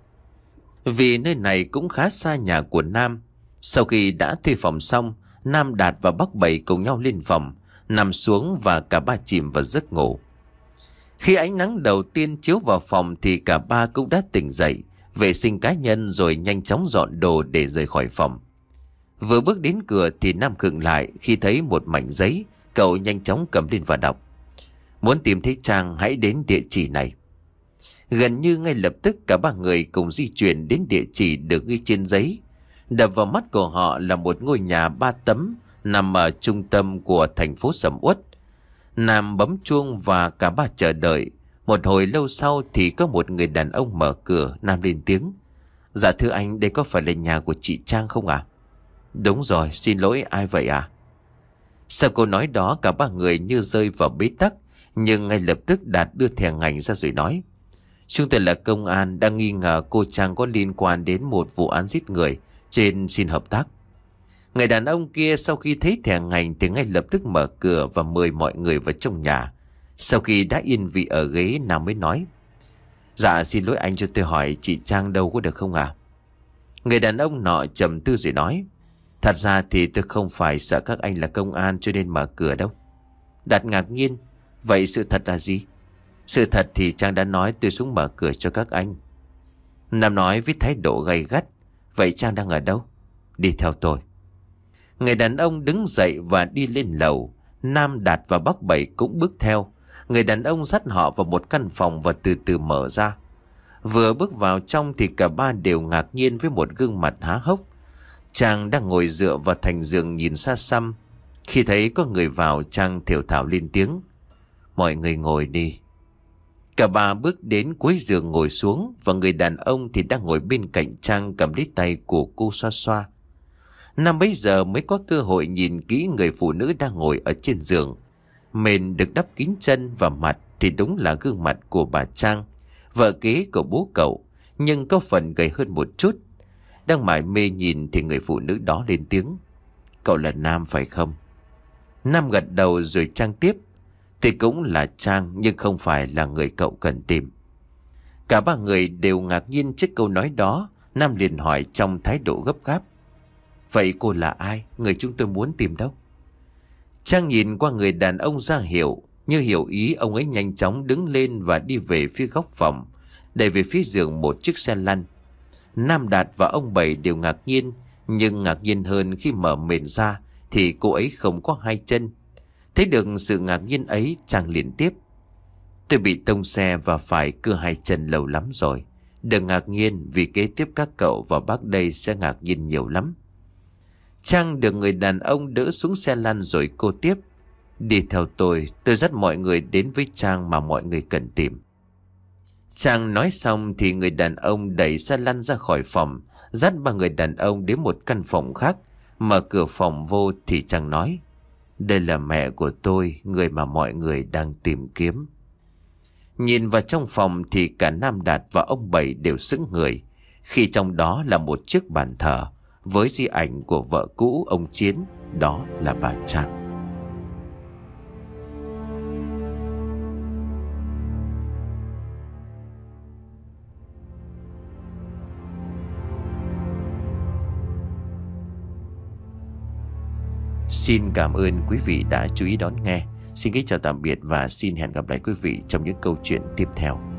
Vì nơi này cũng khá xa nhà của Nam. Sau khi đã thuê phòng xong, Nam, Đạt và bác Bảy cùng nhau lên phòng, nằm xuống và cả ba chìm vào giấc ngủ. Khi ánh nắng đầu tiên chiếu vào phòng thì cả ba cũng đã tỉnh dậy, vệ sinh cá nhân rồi nhanh chóng dọn đồ để rời khỏi phòng. Vừa bước đến cửa thì Nam khựng lại khi thấy một mảnh giấy. Cậu nhanh chóng cầm lên và đọc. Muốn tìm thấy Trang hãy đến địa chỉ này. Gần như ngay lập tức cả ba người cùng di chuyển đến địa chỉ được ghi trên giấy. Đập vào mắt của họ là một ngôi nhà ba tấm nằm ở trung tâm của thành phố Sầm Uất. Nam bấm chuông và cả ba chờ đợi. Một hồi lâu sau thì có một người đàn ông mở cửa. Nam lên tiếng. Dạ thưa anh, đây có phải là nhà của chị Trang không ạ? À? Đúng rồi, xin lỗi, ai vậy à? Sau câu nói đó cả ba người như rơi vào bế tắc. Nhưng ngay lập tức Đạt đưa thẻ ngành ra rồi nói. Chúng tôi là công an đang nghi ngờ cô Trang có liên quan đến một vụ án giết người, trên xin hợp tác. Người đàn ông kia sau khi thấy thẻ ngành thì ngay lập tức mở cửa và mời mọi người vào trong nhà. Sau khi đã yên vị ở ghế, Nam mới nói. Dạ xin lỗi anh, cho tôi hỏi chị Trang đâu có được không à? Người đàn ông nọ trầm tư rồi nói. Thật ra thì tôi không phải sợ các anh là công an cho nên mở cửa đâu. Đạt ngạc nhiên. Vậy sự thật là gì? Sự thật thì Trang đã nói tôi xuống mở cửa cho các anh. Nam nói với thái độ gay gắt. Vậy Trang đang ở đâu? Đi theo tôi. Người đàn ông đứng dậy và đi lên lầu. Nam, Đạt và bác Bảy cũng bước theo. Người đàn ông dắt họ vào một căn phòng và từ từ mở ra. Vừa bước vào trong thì cả ba đều ngạc nhiên với một gương mặt há hốc. Trang đang ngồi dựa vào thành giường nhìn xa xăm. Khi thấy có người vào, Trang thều thào lên tiếng. Mọi người ngồi đi. Cả ba bước đến cuối giường ngồi xuống. Và người đàn ông thì đang ngồi bên cạnh Trang cầm lấy tay của cô xoa xoa. Nam bấy giờ mới có cơ hội nhìn kỹ người phụ nữ đang ngồi ở trên giường. Mền được đắp kín chân và mặt thì đúng là gương mặt của bà Trang, vợ kế của bố cậu, nhưng có phần gầy hơn một chút. Đang mải mê nhìn thì người phụ nữ đó lên tiếng. Cậu là Nam phải không? Nam gật đầu rồi Trang tiếp. Thì cũng là Trang nhưng không phải là người cậu cần tìm. Cả ba người đều ngạc nhiên trước câu nói đó. Nam liền hỏi trong thái độ gấp gáp. Vậy cô là ai? Người chúng tôi muốn tìm đâu? Trang nhìn qua người đàn ông ra hiệu. Như hiểu ý, ông ấy nhanh chóng đứng lên và đi về phía góc phòng, đẩy về phía giường một chiếc xe lăn. Nam, Đạt và ông Bảy đều ngạc nhiên. Nhưng ngạc nhiên hơn khi mở mền ra thì cô ấy không có hai chân. Thấy được sự ngạc nhiên ấy, Trang liền tiếp. Tôi bị tông xe và phải cưa hai chân lâu lắm rồi. Đừng ngạc nhiên vì kế tiếp các cậu và bác đây sẽ ngạc nhiên nhiều lắm. Trang được người đàn ông đỡ xuống xe lăn rồi cô tiếp. Đi theo tôi, tôi dắt mọi người đến với Trang mà mọi người cần tìm. Trang nói xong thì người đàn ông đẩy xe lăn ra khỏi phòng, dắt ba người đàn ông đến một căn phòng khác. Mở cửa phòng vô thì Trang nói. Đây là mẹ của tôi, người mà mọi người đang tìm kiếm. Nhìn vào trong phòng thì cả Nam, Đạt và ông Bảy đều sững người, khi trong đó là một chiếc bàn thờ với di ảnh của vợ cũ ông Chiến, đó là bà Trang. Xin cảm ơn quý vị đã chú ý đón nghe. Xin kính chào tạm biệt và xin hẹn gặp lại quý vị trong những câu chuyện tiếp theo.